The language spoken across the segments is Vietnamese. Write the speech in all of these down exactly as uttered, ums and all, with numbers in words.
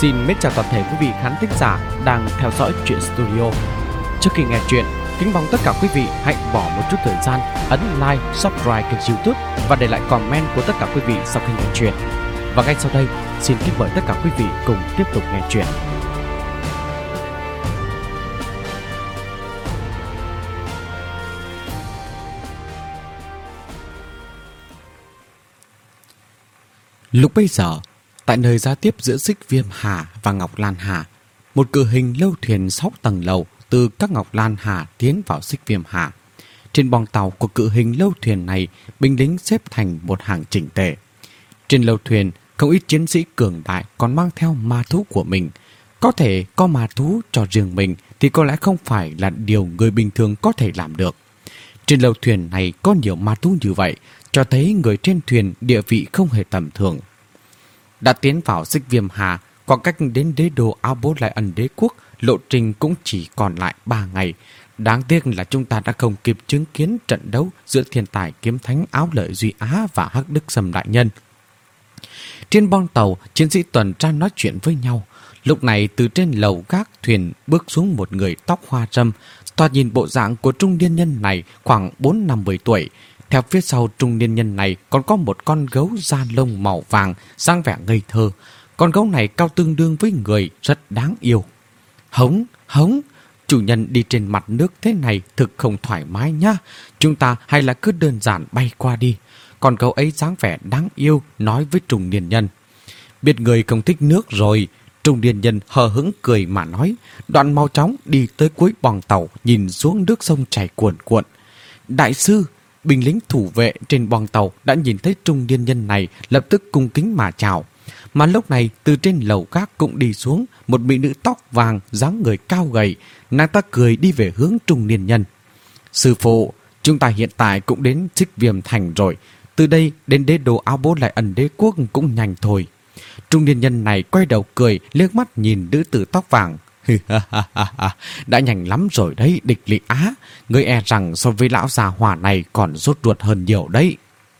Xin mến chào toàn thể quý vị khán thính giả đang theo dõi Truyện Studio. Trước khi nghe chuyện, kính mong tất cả quý vị hãy bỏ một chút thời gian ấn like, subscribe kênh YouTube và để lại comment của tất cả quý vị sau khi nghe chuyện. Và ngay sau đây, xin kính mời tất cả quý vị cùng tiếp tục nghe chuyện. Lúc bây giờ, tại nơi giao tiếp giữa Xích Viêm Hà và Ngọc Lan Hà, một cự hình lâu thuyền sáu tầng lầu từ các Ngọc Lan Hà tiến vào Xích Viêm Hà. Trên bong tàu của cự hình lâu thuyền này, binh lính xếp thành một hàng chỉnh tề. Trên lâu thuyền, không ít chiến sĩ cường đại còn mang theo ma thú của mình. Có thể có ma thú cho riêng mình thì có lẽ không phải là điều người bình thường có thể làm được. Trên lâu thuyền này có nhiều ma thú như vậy, cho thấy người trên thuyền địa vị không hề tầm thường. Đã tiến vào Xích Viêm Hà, khoảng cách đến đế đô Áo Bố Lại Ẩn Đế Quốc, lộ trình cũng chỉ còn lại ba ngày. Đáng tiếc là chúng ta đã không kịp chứng kiến trận đấu giữa thiên tài kiếm thánh Áo Lợi Duy Á và Hắc Đức Sâm đại nhân. Trên bong tàu, chiến sĩ tuần tra nói chuyện với nhau. Lúc này từ trên lầu gác thuyền bước xuống một người tóc hoa râm. Thoạt nhìn bộ dạng của trung niên nhân này khoảng bốn năm mươi tuổi. Theo phía sau trung niên nhân này còn có một con gấu da lông màu vàng, dáng vẻ ngây thơ. Con gấu này cao tương đương với người, rất đáng yêu. Hống, hống, chủ nhân đi trên mặt nước thế này thực không thoải mái nhá. Chúng ta hay là cứ đơn giản bay qua đi. Con gấu ấy dáng vẻ đáng yêu nói với trung niên nhân. Biết người không thích nước rồi. Trung niên nhân hờ hững cười mà nói. Đoạn mau chóng đi tới cuối bong tàu, nhìn xuống nước sông chảy cuồn cuộn. Đại sư, binh lính thủ vệ trên bong tàu đã nhìn thấy trung niên nhân này, lập tức cung kính mà chào. Mà lúc này từ trên lầu gác cũng đi xuống một mỹ nữ tóc vàng, dáng người cao gầy. Nàng ta cười đi về hướng trung niên nhân. Sư phụ, chúng ta hiện tại cũng đến Xích Viêm Thành rồi. Từ đây đến đế đô Áo Bố Lại Ẩn Đế Quốc cũng nhanh thôi. Trung niên nhân này quay đầu cười, liếc mắt nhìn nữ tử tóc vàng. Đã nhanh lắm rồi đấy, Địch Lị Á. Ngươi e rằng so với lão già hỏa này còn rốt ruột hơn nhiều đấy.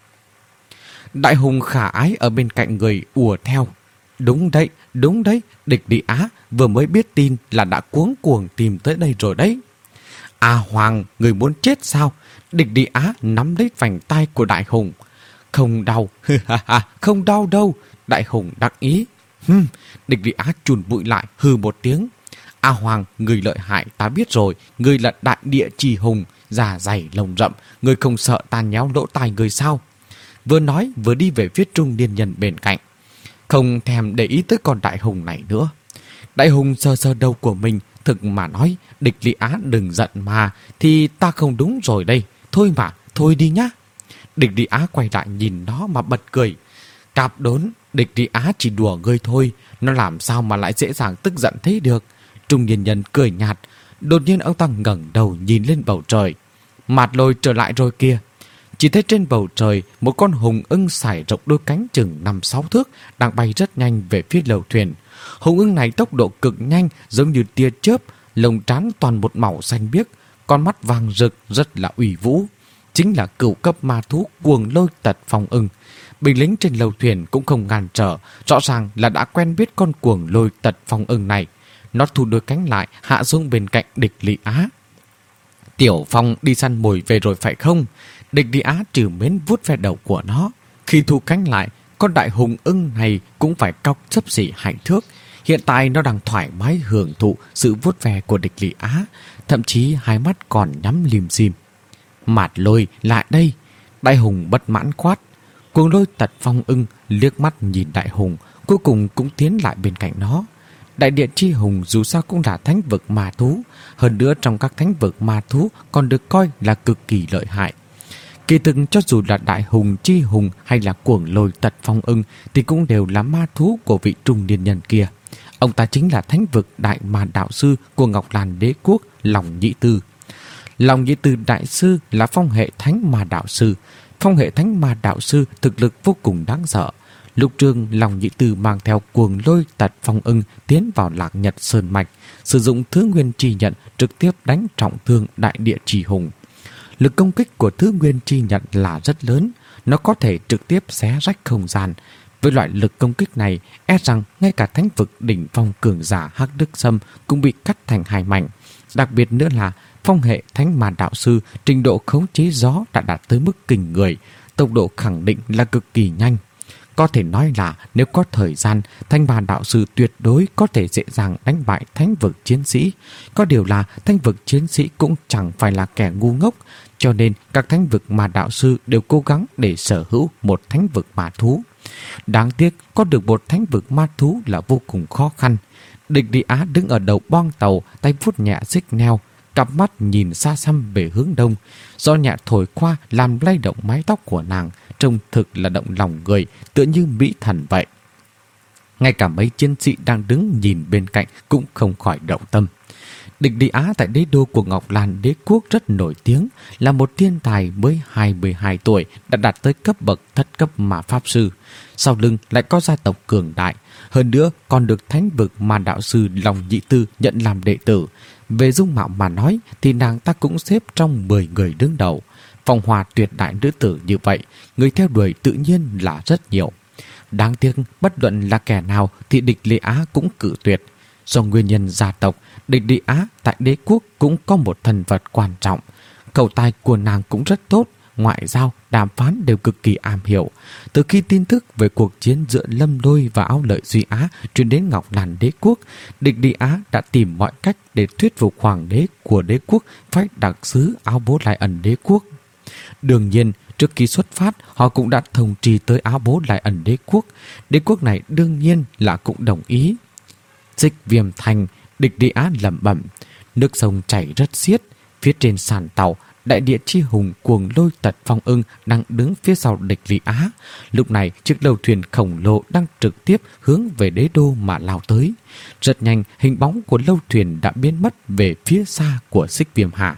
Đại hùng khả ái ở bên cạnh người ùa theo. Đúng đấy, đúng đấy, Địch Lị Á vừa mới biết tin là đã cuống cuồng tìm tới đây rồi đấy. À Hoàng, người muốn chết sao? Địch Lị Á nắm lấy vành tay của đại hùng. Không đau, không đau đâu. Đại hùng đắc ý. Hừm, Địch Lị Á chùn bụi lại hừ một tiếng. A Hoàng, người lợi hại ta biết rồi, người là đại địa trì hùng, da dày lông rậm, người không sợ ta nhéo lỗ tai người sao? Vừa nói vừa đi về phía trung niên nhân bên cạnh, không thèm để ý tới con đại hùng này nữa. Đại hùng sờ sờ đầu của mình, thực mà nói, Địch Lị Á đừng giận mà, thì ta không đúng rồi đây, thôi mà, thôi đi nhá. Địch Lị Á quay lại nhìn nó mà bật cười. Cạp đốn, Địch Lị Á chỉ đùa ngươi thôi, nó làm sao mà lại dễ dàng tức giận thế được. Trung niên nhân cười nhạt. Đột nhiên ông ta ngẩng đầu nhìn lên bầu trời. Mạt Lôi trở lại rồi kia. Chỉ thấy trên bầu trời một con hùng ưng sải rộng đôi cánh chừng năm sáu thước đang bay rất nhanh về phía lầu thuyền. Hùng ưng này tốc độ cực nhanh, giống như tia chớp, lông trán toàn một màu xanh biếc, con mắt vàng rực rất là uy vũ. Chính là cửu cấp ma thú Cuồng Lôi Tật Phong ưng. Binh lính trên lầu thuyền cũng không ngăn trở, rõ ràng là đã quen biết con Cuồng Lôi Tật Phong ưng này. Nó thu đôi cánh lại, hạ xuống bên cạnh Địch Lị Á. Tiểu Phong đi săn mồi về rồi phải không? Địch Lị Á trừ mến vuốt ve đầu của nó. Khi thu cánh lại, con đại hùng ưng này cũng phải cọc xấp xỉ hai thước. Hiện tại nó đang thoải mái hưởng thụ sự vuốt ve của Địch Lị Á, thậm chí hai mắt còn nhắm lim dim. Mạt Lôi lại đây. Đại hùng bất mãn quát. Cuồng Lôi Tật Phong ưng liếc mắt nhìn đại hùng, cuối cùng cũng tiến lại bên cạnh nó. Đại địa chi hùng dù sao cũng là thánh vực ma thú, hơn nữa trong các thánh vực ma thú còn được coi là cực kỳ lợi hại. Kỳ thực cho dù là đại hùng chi hùng hay là Cuồng Lôi Tật Phong ưng thì cũng đều là ma thú của vị trung niên nhân kia. Ông ta chính là thánh vực đại ma đạo sư của Ngọc Lan Đế Quốc, Lòng Nhĩ Tư. Lòng Nhĩ Tư đại sư là phong hệ thánh ma đạo sư. Phong hệ thánh ma đạo sư thực lực vô cùng đáng sợ. Lúc trương Lòng Nhĩ Tư mang theo Cuồng Lôi Tật Phong ưng tiến vào Lạc Nhật Sơn Mạch, sử dụng Thứ Nguyên Chi Nhận trực tiếp đánh trọng thương đại địa trì hùng. Lực công kích của Thứ Nguyên Chi Nhận là rất lớn, nó có thể trực tiếp xé rách không gian. Với loại lực công kích này, e rằng ngay cả thánh vực đỉnh phong cường giả Hắc Đức Sâm cũng bị cắt thành hai mảnh. Đặc biệt nữa là phong hệ thánh ma đạo sư trình độ khống chế gió đã đạt tới mức kinh người, tốc độ khẳng định là cực kỳ nhanh. Có thể nói là nếu có thời gian, thanh ma đạo sư tuyệt đối có thể dễ dàng đánh bại thánh vực chiến sĩ. Có điều là thánh vực chiến sĩ cũng chẳng phải là kẻ ngu ngốc, cho nên các thánh vực ma đạo sư đều cố gắng để sở hữu một thánh vực ma thú. Đáng tiếc có được một thánh vực ma thú là vô cùng khó khăn. Địch Đi Á đứng ở đầu boong tàu, tay vuốt nhẹ xích neo, cặp mắt nhìn xa xăm về hướng đông. Do nhẹ thổi qua làm lay động mái tóc của nàng, trông thực là động lòng người, tựa như mỹ thần vậy. Ngay cả mấy chiến sĩ đang đứng nhìn bên cạnh cũng không khỏi động tâm. Địch Đi Á tại đế đô của Ngọc Lan Đế quốc rất nổi tiếng, là một thiên tài mới hai mươi hai tuổi đã đạt tới cấp bậc thất cấp ma pháp sư. Sau lưng lại có gia tộc cường đại, hơn nữa còn được thánh vực ma đạo sư Long Nhị Tư nhận làm đệ tử. Về dung mạo mà nói thì nàng ta cũng xếp trong mười người đứng đầu. Phong hoa tuyệt đại nữ tử như vậy, người theo đuổi tự nhiên là rất nhiều. Đáng tiếc bất luận là kẻ nào thì Địch Đi Á cũng cự tuyệt. Do nguyên nhân gia tộc, Địch Đi Á tại đế quốc cũng có một thân vật quan trọng. Khẩu tài của nàng cũng rất tốt, ngoại giao, đàm phán đều cực kỳ am hiểu. Từ khi tin tức về cuộc chiến giữa Lâm Lôi và Áo Lợi Duy Á truyền đến Ngọc Lan Đế quốc, Địch Đi Á đã tìm mọi cách để thuyết phục hoàng đế của đế quốc phải đặc sứ Áo Bố Lại Ẩn Đế quốc. Đương nhiên, trước khi xuất phát, họ cũng đã thông trì tới Áo Bố Lại Ẩn Đế quốc. Đế quốc này đương nhiên là cũng đồng ý. Xích Viêm Thành, Địch Đi Á lẩm bẩm, nước sông chảy rất xiết, phía trên sàn tàu, đại địa chi hùng Cuồng Lôi Tật Phong Ưng đang đứng phía sau Địch Đi Á. Lúc này, chiếc đầu thuyền khổng lồ đang trực tiếp hướng về đế đô mà lao tới. Rất nhanh, hình bóng của lâu thuyền đã biến mất về phía xa của Xích Viêm Hạ.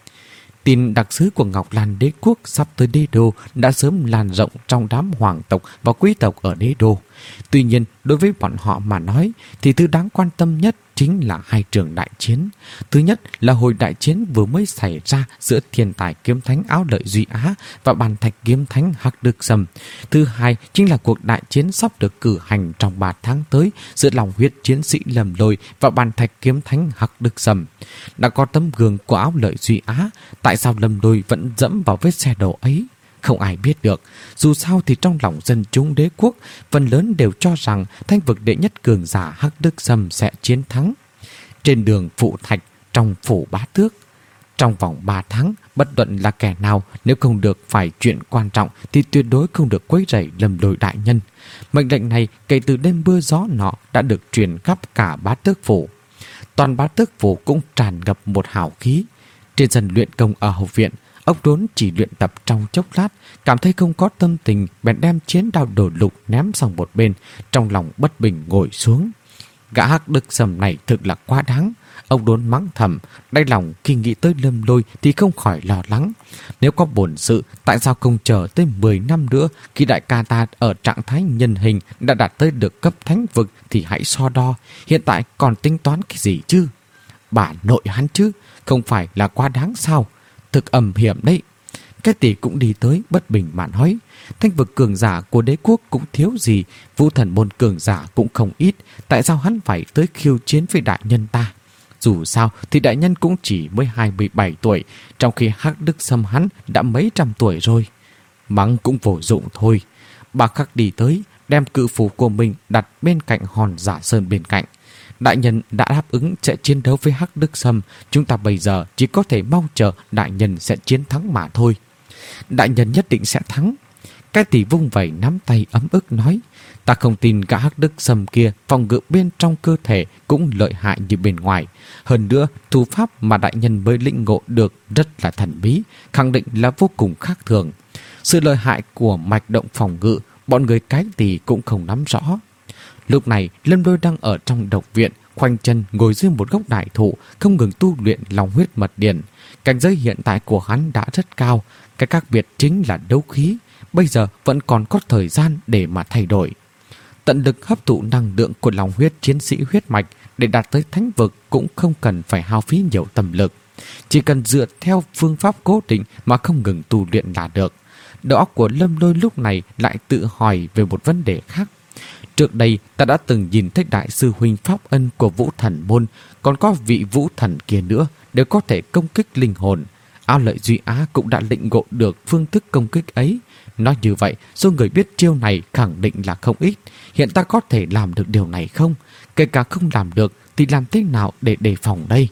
Tin đặc sứ của Ngọc Lan Đế quốc sắp tới đế đô đã sớm lan rộng trong đám hoàng tộc và quý tộc ở đế đô. Tuy nhiên, đối với bọn họ mà nói thì thứ đáng quan tâm nhất chính là hai trường đại chiến. Thứ nhất là hồi đại chiến vừa mới xảy ra giữa thiên tài kiếm thánh Áo Lợi Duy Á và bàn thạch kiếm thánh Hắc Đức Sâm. Thứ hai chính là cuộc đại chiến sắp được cử hành trong ba tháng tới giữa lòng huyết chiến sĩ Lâm Lôi và bàn thạch kiếm thánh Hắc Đức Sâm. Đã có tấm gương của Áo Lợi Duy Á, tại sao Lâm Lôi vẫn dẫm vào vết xe đổ ấy? Không ai biết được. Dù sao thì trong lòng dân chúng đế quốc, phần lớn đều cho rằng thanh vực đệ nhất cường giả Hắc Đức Sâm sẽ chiến thắng. Trên đường Phụ Thạch, trong phủ Bá Tước, trong vòng ba tháng, bất luận là kẻ nào, nếu không được phải chuyện quan trọng thì tuyệt đối không được quấy rầy Lâm Lôi đại nhân. Mệnh lệnh này kể từ đêm mưa gió nọ đã được truyền khắp cả Bá Tước phủ. Toàn Bá Tước phủ cũng tràn ngập một hào khí. Trên sân luyện công ở học viện, ông Đốn chỉ luyện tập trong chốc lát, cảm thấy không có tâm tình, bèn đem chiến đao đổ lục ném sang một bên, trong lòng bất bình ngồi xuống. Gã Hắc Đức Sâm này thực là quá đáng. Ông Đốn mắng thầm, đáy lòng khi nghĩ tới Lâm Lôi thì không khỏi lo lắng. Nếu có bổn sự, tại sao không chờ tới mười năm nữa, khi đại ca ta ở trạng thái nhân hình đã đạt tới được cấp thánh vực thì hãy so đo. Hiện tại còn tính toán cái gì chứ? Bà nội hắn chứ, không phải là quá đáng sao? Thực ầm hiểm đấy. Cái tỷ cũng đi tới bất bình mà nói, thanh vực cường giả của đế quốc cũng thiếu gì, vũ thần môn cường giả cũng không ít, tại sao hắn phải tới khiêu chiến với đại nhân ta? Dù sao thì đại nhân cũng chỉ mới hai mươi bảy tuổi, trong khi Hắc Đức Sâm hắn đã mấy trăm tuổi rồi. Mắng cũng vô dụng thôi. Bà Khắc đi tới, đem cự phủ của mình đặt bên cạnh hòn giả sơn bên cạnh. Đại nhân đã đáp ứng sẽ chiến đấu với Hắc Đức Sâm, chúng ta bây giờ chỉ có thể mong chờ đại nhân sẽ chiến thắng mà thôi. Đại nhân nhất định sẽ thắng. Cái tỷ vung vẩy nắm tay ấm ức nói, ta không tin gã Hắc Đức Sâm kia phòng ngự bên trong cơ thể cũng lợi hại như bên ngoài. Hơn nữa, thủ pháp mà đại nhân mới lĩnh ngộ được rất là thần bí, khẳng định là vô cùng khác thường. Sự lợi hại của mạch động phòng ngự, bọn người cái tỷ cũng không nắm rõ. Lúc này, Lâm Lôi đang ở trong độc viện, khoanh chân ngồi dưới một gốc đại thụ, không ngừng tu luyện lòng huyết mật điển. Cảnh giới hiện tại của hắn đã rất cao, cái khác biệt chính là đấu khí. Bây giờ vẫn còn có thời gian để mà thay đổi. Tận lực hấp thụ năng lượng của lòng huyết chiến sĩ huyết mạch để đạt tới thánh vực cũng không cần phải hao phí nhiều tâm lực. Chỉ cần dựa theo phương pháp cố định mà không ngừng tu luyện là được. Đầu óc của Lâm Lôi lúc này lại tự hỏi về một vấn đề khác. Trước đây ta đã từng nhìn thấy đại sư huynh Pháp Ân của Vũ Thần Môn, còn có vị Vũ Thần kia nữa đều có thể công kích linh hồn. Ao Lợi Duy Á cũng đã lĩnh ngộ được phương thức công kích ấy. Nói như vậy, số người biết chiêu này khẳng định là không ít. Hiện ta có thể làm được điều này không? Kể cả không làm được thì làm thế nào để đề phòng đây?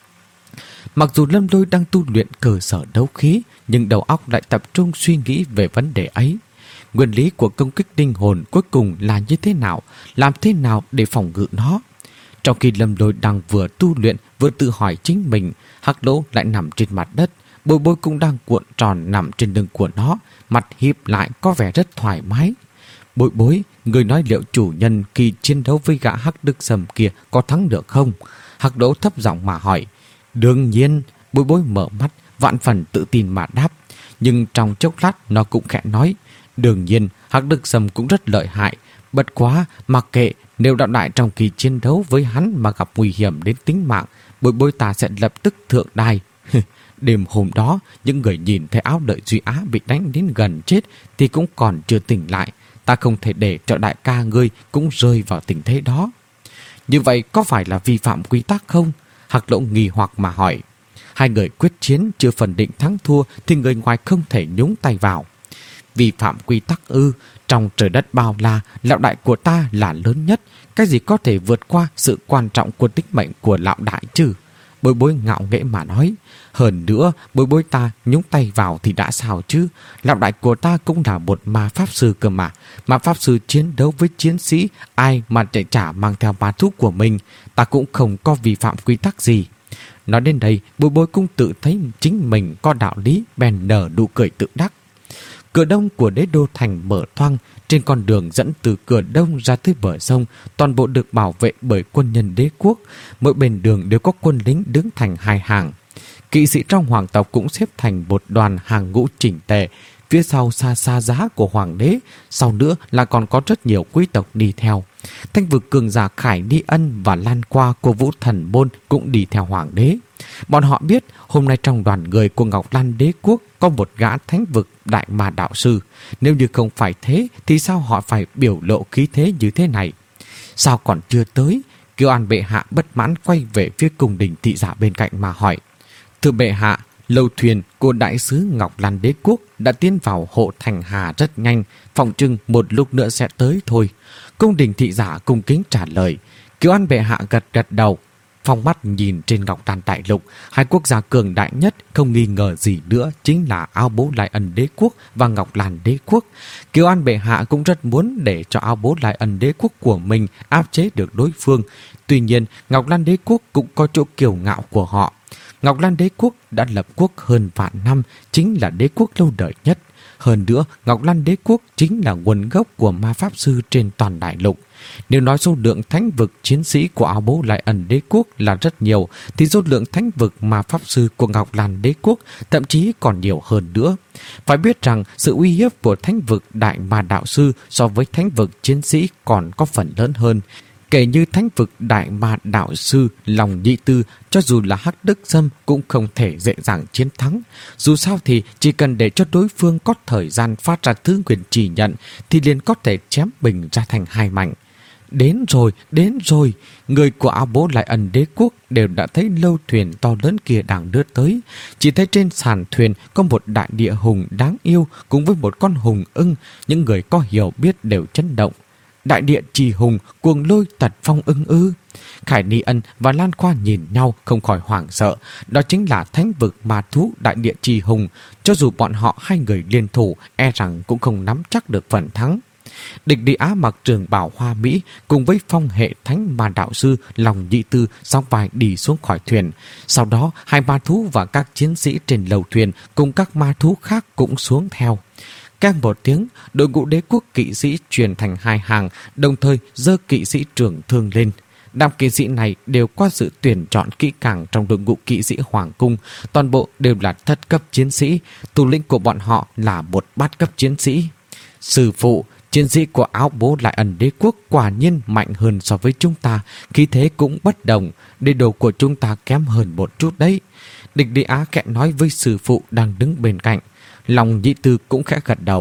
Mặc dù Lâm Lôi đang tu luyện cơ sở đấu khí, nhưng đầu óc lại tập trung suy nghĩ về vấn đề ấy. Nguyên lý của công kích linh hồn cuối cùng là như thế nào? Làm thế nào để phòng ngự nó? Trong khi Lâm Lôi đang vừa tu luyện vừa tự hỏi chính mình, Hắc Lỗ lại nằm trên mặt đất. Bôi Bôi cũng đang cuộn tròn nằm trên lưng của nó, mặt híp lại có vẻ rất thoải mái. Bôi Bôi, người nói liệu chủ nhân khi chiến đấu với gã Hắc Đức Sầm kia có thắng được không? Hắc Lỗ thấp giọng mà hỏi. Đương nhiên. Bôi Bôi mở mắt, vạn phần tự tin mà đáp. Nhưng trong chốc lát nó cũng khẽ nói. Đương nhiên, Hắc Đức Sầm cũng rất lợi hại. Bất quá, mặc kệ, nếu đạo đại trong kỳ chiến đấu với hắn mà gặp nguy hiểm đến tính mạng, Bôi Bôi ta sẽ lập tức thượng đài. Đêm hôm đó, những người nhìn thấy Ao Lợi Duy Á bị đánh đến gần chết thì cũng còn chưa tỉnh lại. Ta không thể để cho đại ca ngươi cũng rơi vào tình thế đó. Như vậy có phải là vi phạm quy tắc không? Hắc Lỗ nghi hoặc mà hỏi. Hai người quyết chiến chưa phần định thắng thua thì người ngoài không thể nhúng tay vào. Vi phạm quy tắc ư? Trong trời đất bao la, lão đại của ta là lớn nhất. Cái gì có thể vượt qua sự quan trọng của tính mệnh của lão đại chứ? Bôi Bôi ngạo nghễ mà nói. Hơn nữa, Bôi Bôi ta nhúng tay vào thì đã sao chứ? Lão đại của ta cũng là một ma pháp sư cơ mà. Ma pháp sư chiến đấu với chiến sĩ, ai mà chạy trả mang theo ma thú của mình. Ta cũng không có vi phạm quy tắc gì. Nói đến đây, Bôi Bôi cũng tự thấy chính mình có đạo lý, bèn nở nụ cười tự đắc. Cửa đông của đế đô thành mở thoang, trên con đường dẫn từ cửa đông ra tới bờ sông, toàn bộ được bảo vệ bởi quân nhân đế quốc. Mỗi bên đường đều có quân lính đứng thành hai hàng. Kỵ sĩ trong hoàng tộc cũng xếp thành một đoàn hàng ngũ chỉnh tề. Phía sau xa xa giá của hoàng đế, sau nữa là còn có rất nhiều quý tộc đi theo. Thanh vực cường giả Khải Ni Ân và Lan Qua của Vũ Thần Môn cũng đi theo hoàng đế. Bọn họ biết hôm nay trong đoàn người của Ngọc Lan đế quốc có một gã thánh vực đại ma đạo sư. Nếu như không phải thế thì sao họ phải biểu lộ khí thế như thế này? Sao còn chưa tới? Kiều An bệ hạ bất mãn quay về phía cung đình thị giả bên cạnh mà hỏi. Thưa bệ hạ, lâu thuyền của đại sứ Ngọc Lan đế quốc đã tiến vào hộ thành Hà rất nhanh, phòng trưng một lúc nữa sẽ tới thôi. Cung đình thị giả cung kính trả lời. Kiều An bệ hạ gật gật đầu, phong mắt nhìn trên Ngọc Lan đại lục. Hai quốc gia cường đại nhất không nghi ngờ gì nữa chính là Ao Bố Lai Ân đế quốc và Ngọc Lan đế quốc. Kiều An bệ hạ cũng rất muốn để cho Ao Bố Lai Ân đế quốc của mình áp chế được đối phương. Tuy nhiên, Ngọc Lan đế quốc cũng có chỗ kiêu ngạo của họ. Ngọc Lan đế quốc đã lập quốc hơn vạn năm, chính là đế quốc lâu đời nhất. Hơn nữa, Ngọc Lan đế quốc chính là nguồn gốc của ma pháp sư trên toàn đại lục. Nếu nói số lượng thánh vực chiến sĩ của Ao Bố Lai Ân đế quốc là rất nhiều, thì số lượng thánh vực ma pháp sư của Ngọc Lan đế quốc thậm chí còn nhiều hơn nữa. Phải biết rằng sự uy hiếp của thánh vực đại ma đạo sư so với thánh vực chiến sĩ còn có phần lớn hơn. Kể như thánh vực đại ma đạo sư Lòng Nhị Tư, cho dù là Hắc Đức Sâm cũng không thể dễ dàng chiến thắng. Dù sao thì chỉ cần để cho đối phương có thời gian phát ra thứ quyền chỉ nhận thì liền có thể chém bình ra thành hai mảnh. Đến rồi, đến rồi, người của Ao Bố Lai Ân đế quốc đều đã thấy lâu thuyền to lớn kia đang đưa tới. Chỉ thấy trên sàn thuyền có một đại địa hùng đáng yêu cùng với một con hùng ưng, những người có hiểu biết đều chấn động. Đại địa trì hùng, cuồng lôi tật phong ưng ư? Khải Ni Ân và Lan Khoa nhìn nhau không khỏi hoảng sợ. Đó chính là thánh vực ma thú đại địa trì hùng. Cho dù bọn họ hai người liên thủ, e rằng cũng không nắm chắc được phần thắng. Địch Đi Á mặc trường bào hoa mỹ cùng với phong hệ thánh ma đạo sư Lòng Nhị Tư song vai đi xuống khỏi thuyền. Sau đó hai ma thú và các chiến sĩ trên lầu thuyền cùng các ma thú khác cũng xuống theo. Keng một tiếng, đội ngũ đế quốc kỵ sĩ truyền thành hai hàng, đồng thời giơ kỵ sĩ trưởng thương lên. Đám kỵ sĩ này đều qua sự tuyển chọn kỹ càng trong đội ngũ kỵ sĩ hoàng cung, toàn bộ đều là thất cấp chiến sĩ, thủ lĩnh của bọn họ là một bát cấp chiến sĩ. Sư phụ, chiến sĩ của Ao Bố Lai Ân đế quốc quả nhiên mạnh hơn so với chúng ta, khí thế cũng bất đồng, đế đồ của chúng ta kém hơn một chút đấy. Địch Đi Á khẽ nói với sư phụ đang đứng bên cạnh. Lòng Nhị Tư cũng khẽ gật đầu.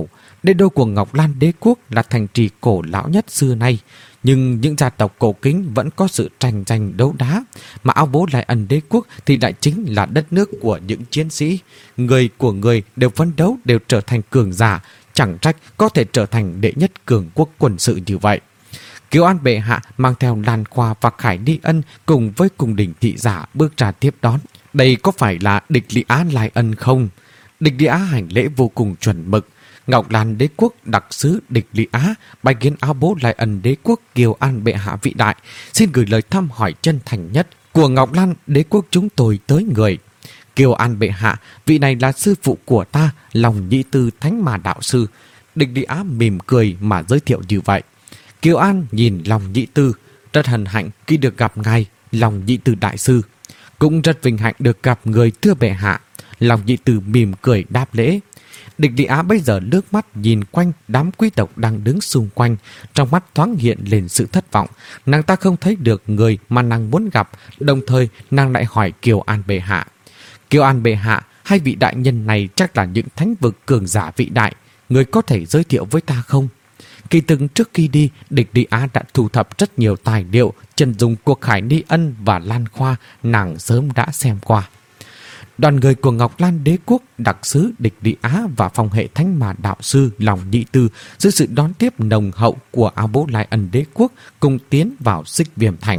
Đế đô của Ngọc Lan Đế quốc là thành trì cổ lão nhất xưa nay, nhưng những gia tộc cổ kính vẫn có sự tranh giành đấu đá, mà Áo Bố Lai Ân Đế quốc thì lại chính là đất nước của những chiến sĩ. Người của người đều phấn đấu, đều trở thành cường giả, chẳng trách có thể trở thành đệ nhất cường quốc quân sự như vậy. Kiều An bệ hạ mang theo Lan Khoa và Khải Ni Ân cùng với cung đình thị giả bước ra tiếp đón. Đây có phải là Địch Lý Á Lai Ân không? Địch Lý Á hành lễ vô cùng chuẩn mực. Ngọc Lan Đế quốc đặc sứ Địch Lý Á bái kiến Áo Bố Lai Ân Đế quốc Kiều An bệ hạ vĩ đại, xin gửi lời thăm hỏi chân thành nhất của Ngọc Lan Đế quốc chúng tôi tới người. Kiều An bệ hạ, vị này là sư phụ của ta, Lòng Nhĩ Tư Thánh Mà đạo sư. Địch Lý Á mỉm cười mà giới thiệu như vậy. Kiều An nhìn Lòng Nhĩ Tư, rất hân hạnh khi được gặp ngài Lòng Nhĩ Tư đại sư, cũng rất vinh hạnh được gặp người thưa bệ hạ. Lòng Nhĩ Tư mỉm cười đáp lễ. Địch Lý Á bây giờ nước mắt nhìn quanh đám quý tộc đang đứng xung quanh, trong mắt thoáng hiện lên sự thất vọng. Nàng ta không thấy được người mà nàng muốn gặp, đồng thời nàng lại hỏi Kiều An bệ hạ. Kiều An bệ hạ, hai vị đại nhân này chắc là những thánh vực cường giả vĩ đại, người có thể giới thiệu với ta không? Kỳ từng trước khi đi, Địch Lý Á đã thu thập rất nhiều tài liệu, chân dung của Khải Ni Ân và Lan Khoa, nàng sớm đã xem qua. Đoàn người của Ngọc Lan Đế quốc đặc sứ Địch Lý Á và phong hệ Thánh Mà đạo sư Lòng Nhĩ Tư dưới sự đón tiếp nồng hậu của Áo Bố Lai Ân Đế quốc cùng tiến vào Xích Viêm thành.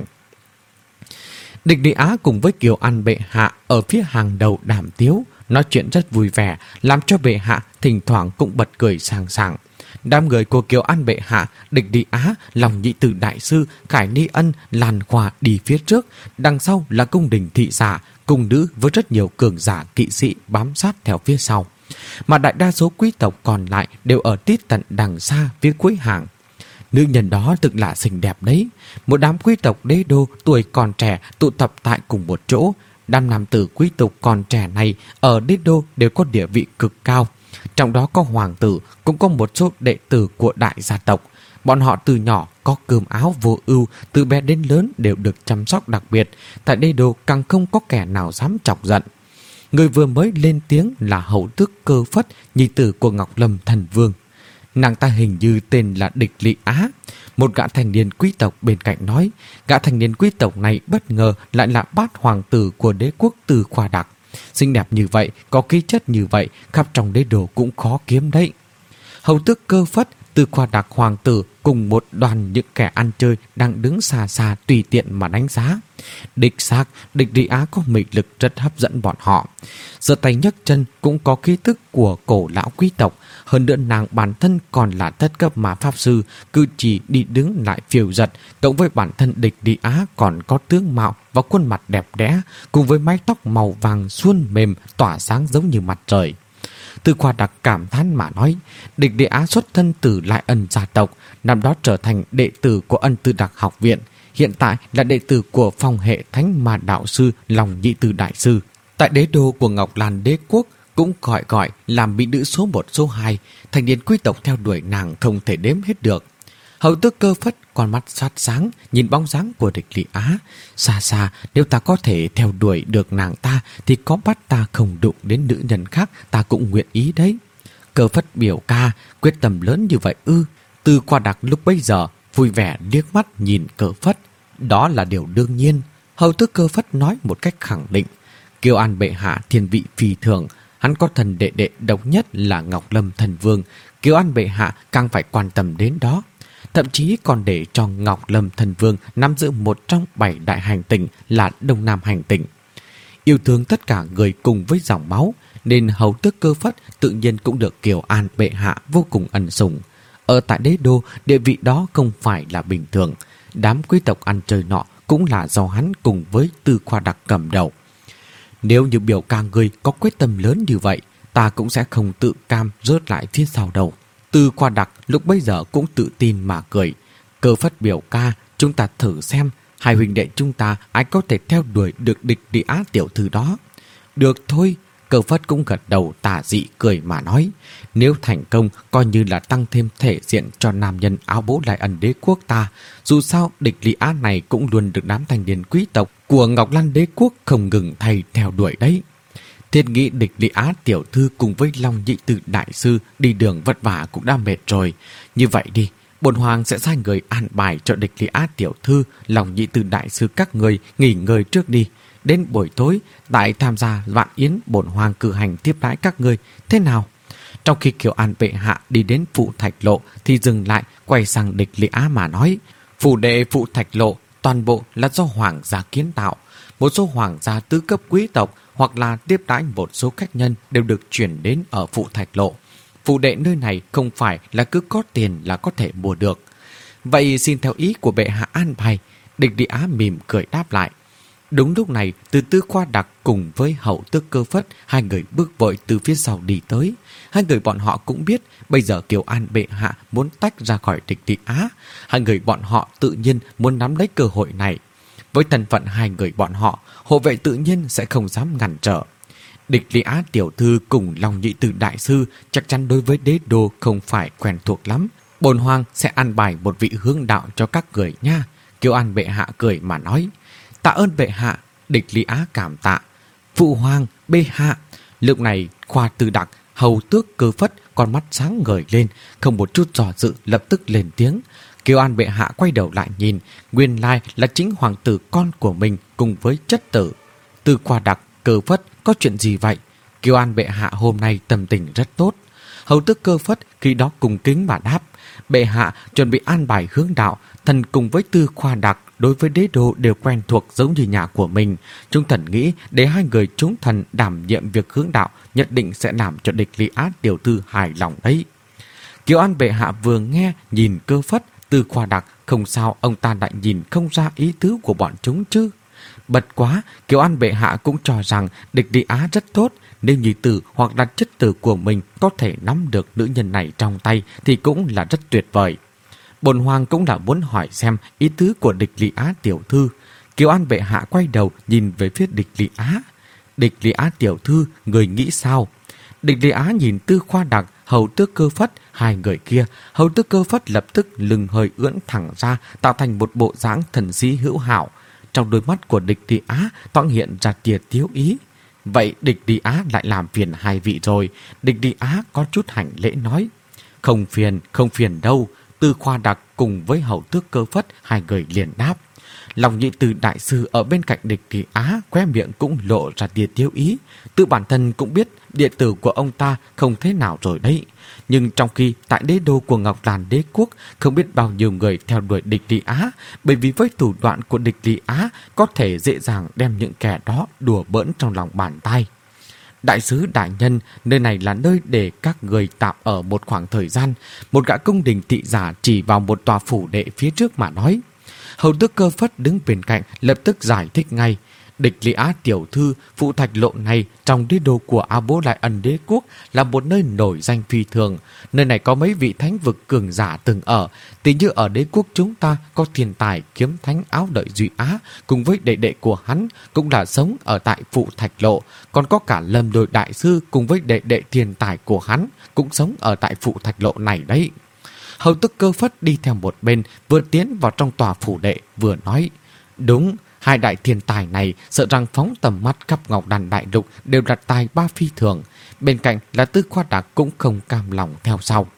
Địch Lý Á cùng với Kiều An bệ hạ ở phía hàng đầu đàm tiếu, nói chuyện rất vui vẻ, làm cho bệ hạ thỉnh thoảng cũng bật cười sảng sảng. Đám người của Kiều An bệ hạ, Địch Lý Á, Lòng Nhĩ Tư đại sư, Khải Ni Ân, Lan Khoa đi phía trước, đằng sau là cung đình thị giả, cung nữ với rất nhiều cường giả kỵ sĩ bám sát theo phía sau. Mà đại đa số quý tộc còn lại đều ở tít tận đằng xa phía cuối hàng. Nữ nhân đó thực là xinh đẹp đấy. Một đám quý tộc đế đô tuổi còn trẻ tụ tập tại cùng một chỗ. Đám nam tử quý tộc còn trẻ này ở đế đô đều có địa vị cực cao. Trong đó có hoàng tử, cũng có một số đệ tử của đại gia tộc. Bọn họ từ nhỏ có cơm áo vô ưu, từ bé đến lớn đều được chăm sóc đặc biệt. Tại đế đô càng không có kẻ nào dám chọc giận. Người vừa mới lên tiếng là hậu tước Cơ Phất, nhi tử của Ngọc Lâm thần vương. Nàng ta hình như tên là Địch Lý Á. Một gã thanh niên quý tộc bên cạnh nói. Gã thanh niên quý tộc này bất ngờ lại là bát hoàng tử của đế quốc Từ Khoa Đặc. Xinh đẹp như vậy, có khí chất như vậy, khắp trong đế đô cũng khó kiếm đấy. Hậu tước Cơ Phất, Từ Khoa Đặc hoàng tử cùng một đoàn những kẻ ăn chơi đang đứng xa xa tùy tiện mà đánh giá. Địch xác, Địch Lý Á có mị lực rất hấp dẫn bọn họ. Giơ tay nhấc chân cũng có khí tức của cổ lão quý tộc. Hơn nữa nàng bản thân còn là thất cấp mà pháp sư, cử chỉ đi đứng lại phiêu giật. Cộng với bản thân Địch Lý Á còn có tướng mạo và khuôn mặt đẹp đẽ, cùng với mái tóc màu vàng suôn mềm tỏa sáng giống như mặt trời. Từ Khoa Đặc cảm thán mà nói, Địch Lý Á xuất thân từ Lại Ân gia tộc, năm đó trở thành đệ tử của Ân Tư Đặc học viện, hiện tại là đệ tử của phong hệ Thánh Mà đạo sư Lòng Nhĩ Tư đại sư. Tại đế đô của Ngọc Lan Đế quốc cũng gọi gọi làm mỹ nữ số một số hai, thành niên quý tộc theo đuổi nàng không thể đếm hết được. Hậu tước Cơ Phất con mắt sát sáng nhìn bóng dáng của Địch Lý Á. Xa xa, nếu ta có thể theo đuổi được nàng ta thì có bắt ta không đụng đến nữ nhân khác, ta cũng nguyện ý đấy. Cơ Phất biểu ca, quyết tâm lớn như vậy ư? Từ Khoa Đặc lúc bấy giờ vui vẻ liếc mắt nhìn Cơ Phất. Đó là điều đương nhiên. Hậu tước Cơ Phất nói một cách khẳng định. Kiều An bệ hạ thiên vị phi thường, hắn có thần đệ đệ độc nhất là Ngọc Lâm thần vương. Kiều An bệ hạ càng phải quan tâm đến đó. Thậm chí còn để cho Ngọc Lâm thần vương nắm giữ một trong bảy đại hành tinh là Đông Nam hành tinh. Yêu thương tất cả người cùng với dòng máu, nên hầu tước Cơ Phất tự nhiên cũng được Kiều An bệ hạ vô cùng ân sủng. Ở tại đế đô, địa vị đó không phải là bình thường. Đám quý tộc ăn chơi nọ cũng là do hắn cùng với Từ Khoa Đặc cầm đầu. Nếu như biểu ca người có quyết tâm lớn như vậy, ta cũng sẽ không tự cam rớt lại phía sau đầu. Từ Khoa Đặc lúc bấy giờ cũng tự tin mà cười. Cơ Phất biểu ca, chúng ta thử xem hai huynh đệ chúng ta ai có thể theo đuổi được Địch Lý Á tiểu thư đó. Được thôi. Cơ Phất cũng gật đầu tà dị cười mà nói. Nếu thành công coi như là tăng thêm thể diện cho nam nhân Áo Bố Lai Ân Đế quốc ta. Dù sao Địch Lý Á này cũng luôn được đám thanh niên quý tộc của Ngọc Lan Đế quốc không ngừng thay theo đuổi đấy. Thiết nghĩ Địch Lý Á tiểu thư cùng với Long Nhị Từ đại sư đi đường vất vả cũng đã mệt rồi. Như vậy đi, bổn hoàng sẽ sai người an bài cho Địch Lý Á tiểu thư, Long Nhị Từ đại sư các người nghỉ ngơi trước đi. Đến buổi tối, tại tham gia vạn yến, bổn hoàng cử hành tiếp đãi các người. Thế nào? Trong khi Kiều An bệ hạ đi đến Phụ Thạch Lộ thì dừng lại, quay sang Địch Lý Á mà nói: phủ đệ Phụ Thạch Lộ toàn bộ là do hoàng gia kiến tạo. Một số hoàng gia tứ cấp quý tộc hoặc là tiếp đãi một số khách nhân đều được chuyển đến ở Phụ Thạch Lộ. Phủ đệ nơi này không phải là cứ có tiền là có thể mua được. Vậy xin theo ý của bệ hạ an bài. Địch Lý Á mỉm cười đáp lại. Đúng lúc này, từ Tư Khoa Đặc cùng với Hậu Tước Cơ Phất, hai người bước vội từ phía sau đi tới. Hai người bọn họ cũng biết bây giờ Kiều An bệ hạ muốn tách ra khỏi Địch Lý Á. Hai người bọn họ tự nhiên muốn nắm lấy cơ hội này. Với thân phận hai người bọn họ, hộ vệ tự nhiên sẽ không dám ngăn trở. Địch Lý Á tiểu thư cùng Long Nhị Từ đại sư chắc chắn đối với đế đô không phải quen thuộc lắm. Bổn hoàng sẽ an bài một vị hướng đạo cho các người nha. Kiều An bệ hạ cười mà nói. Tạ ơn bệ hạ. Địch Lý Á cảm tạ. Phụ hoàng, bệ hạ. Lúc này Khoa Tư Đặc, Hầu Tước Cơ Phất con mắt sáng ngời lên, không một chút dò dự lập tức lên tiếng. Kiều An bệ hạ quay đầu lại nhìn, nguyên lai là chính hoàng tử con của mình cùng với chất tử. Tư Khoa Đặc, Cơ Phất, có chuyện gì vậy? Kiều An bệ hạ hôm nay tâm tình rất tốt. Hầu Tước Cơ Phất khi đó cùng kính mà đáp. Bệ hạ chuẩn bị an bài hướng đạo, thần cùng với Tư Khoa Đặc đối với đế đô đều quen thuộc giống như nhà của mình. Chúng thần nghĩ để hai người chúng thần đảm nhiệm việc hướng đạo nhất định sẽ làm cho Địch Lý Á tiểu thư hài lòng đấy. Kiều An bệ hạ vừa nghe nhìn Cơ Phất, Tư Khoa Đặc, không sao ông ta lại nhìn không ra ý tứ của bọn chúng chứ. Bật quá, Kiều An bệ hạ cũng cho rằng Địch Lý Á rất tốt. Nếu nhị tử hoặc là chất tử của mình có thể nắm được nữ nhân này trong tay thì cũng là rất tuyệt vời. Bổn hoàng cũng là muốn hỏi xem ý tứ của Địch Lý Á tiểu thư. Kiều An bệ hạ quay đầu nhìn về phía Địch Lý Á. Địch Lý Á tiểu thư, người nghĩ sao? Địch Lý Á nhìn Tư Khoa Đặc, Hầu Tước Cơ Phất, hai người kia. Hầu Tước Cơ Phất lập tức lưng hơi ưỡn thẳng ra, tạo thành một bộ dáng thần sĩ hữu hảo. Trong đôi mắt của Địch Lý Á toáng hiện ra tia tiếu ý. Vậy Địch Lý Á lại làm phiền hai vị rồi. Địch Lý Á có chút hành lễ nói. Không phiền, không phiền đâu. Tư Khoa Đặc cùng với Hầu Tước Cơ Phất hai người liền đáp. Long Nhị Từ đại sư ở bên cạnh Địch Lý Á khóe miệng cũng lộ ra tia tiêu ý. Tự bản thân cũng biết địa tử của ông ta không thế nào rồi đấy. Nhưng trong khi tại đế đô của Ngọc Lan đế quốc không biết bao nhiêu người theo đuổi Địch Lý Á, bởi vì với thủ đoạn của Địch Lý Á có thể dễ dàng đem những kẻ đó đùa bỡn trong lòng bàn tay. Đại sứ đại nhân, nơi này là nơi để các người tạm ở một khoảng thời gian. Một gã cung đình thị giả chỉ vào một tòa phủ đệ phía trước mà nói. Hầu Tước Cơ Phất đứng bên cạnh lập tức giải thích ngay. Địch Lý Á tiểu thư, Phụ Thạch Lộ này trong đế đô của A Bố Lại Ân đế quốc là một nơi nổi danh phi thường. Nơi này có mấy vị thánh vực cường giả từng ở. Tỷ như ở đế quốc chúng ta có thiên tài kiếm thánh Áo Đợi Duy Á cùng với đệ đệ của hắn cũng là sống ở tại Phụ Thạch Lộ. Còn có cả Lâm Đôi đại sư cùng với đệ đệ thiên tài của hắn cũng sống ở tại Phụ Thạch Lộ này đấy. Hầu Tước Cơ Phất đi theo một bên, vừa tiến vào trong tòa phủ đệ vừa nói. Đúng, hai đại thiên tài này sợ rằng phóng tầm mắt khắp Ngọc Đàn đại lục đều đặt tài ba phi thường. Bên cạnh là Tư Khoa Đặc cũng không cam lòng theo sau.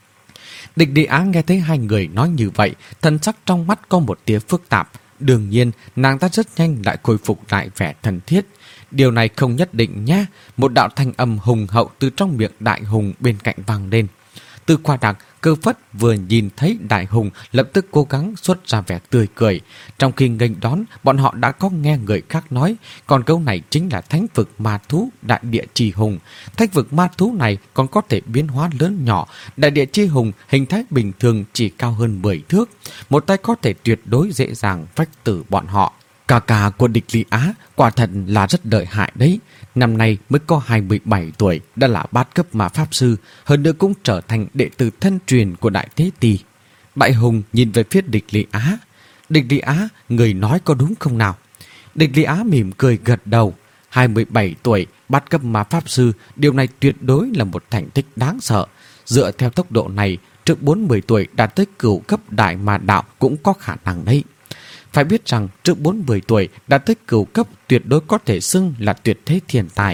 Địch Lý Á nghe thấy hai người nói như vậy, thần sắc trong mắt có một tia phức tạp. Đương nhiên, nàng ta rất nhanh lại khôi phục lại vẻ thân thiết. Điều này không nhất định nhé. Một đạo thanh âm hùng hậu từ trong miệng Đại Hùng bên cạnh vang lên. Tư Khoa Đặc, Cơ Phất vừa nhìn thấy Đại Hùng lập tức cố gắng xuất ra vẻ tươi cười. Trong khi nghênh đón, bọn họ đã có nghe người khác nói, còn câu này chính là thánh vực ma thú Đại Địa Chi Hùng. Thánh vực ma thú này còn có thể biến hóa lớn nhỏ. Đại Địa Chi Hùng hình thái bình thường chỉ cao hơn mười thước. Một tay có thể tuyệt đối dễ dàng vách tử bọn họ. Cả cả của Địch Lý Á quả thật là rất lợi hại đấy. Năm nay mới có hai mươi bảy tuổi, đã là bát cấp ma pháp sư, hơn nữa cũng trở thành đệ tử thân truyền của Đại Thế Tỳ. Đại Hùng nhìn về phía Địch Lý Á. Địch Lý Á, người nói có đúng không nào? Địch Lý Á mỉm cười gật đầu. hai mươi bảy tuổi, bát cấp ma pháp sư, điều này tuyệt đối là một thành tích đáng sợ. Dựa theo tốc độ này, trước bốn mươi tuổi đạt tới cửu cấp đại ma đạo cũng có khả năng đấy. Phải biết rằng trước bốn mươi tuổi đạt tới cửu cấp tuyệt đối có thể xưng là tuyệt thế thiên tài.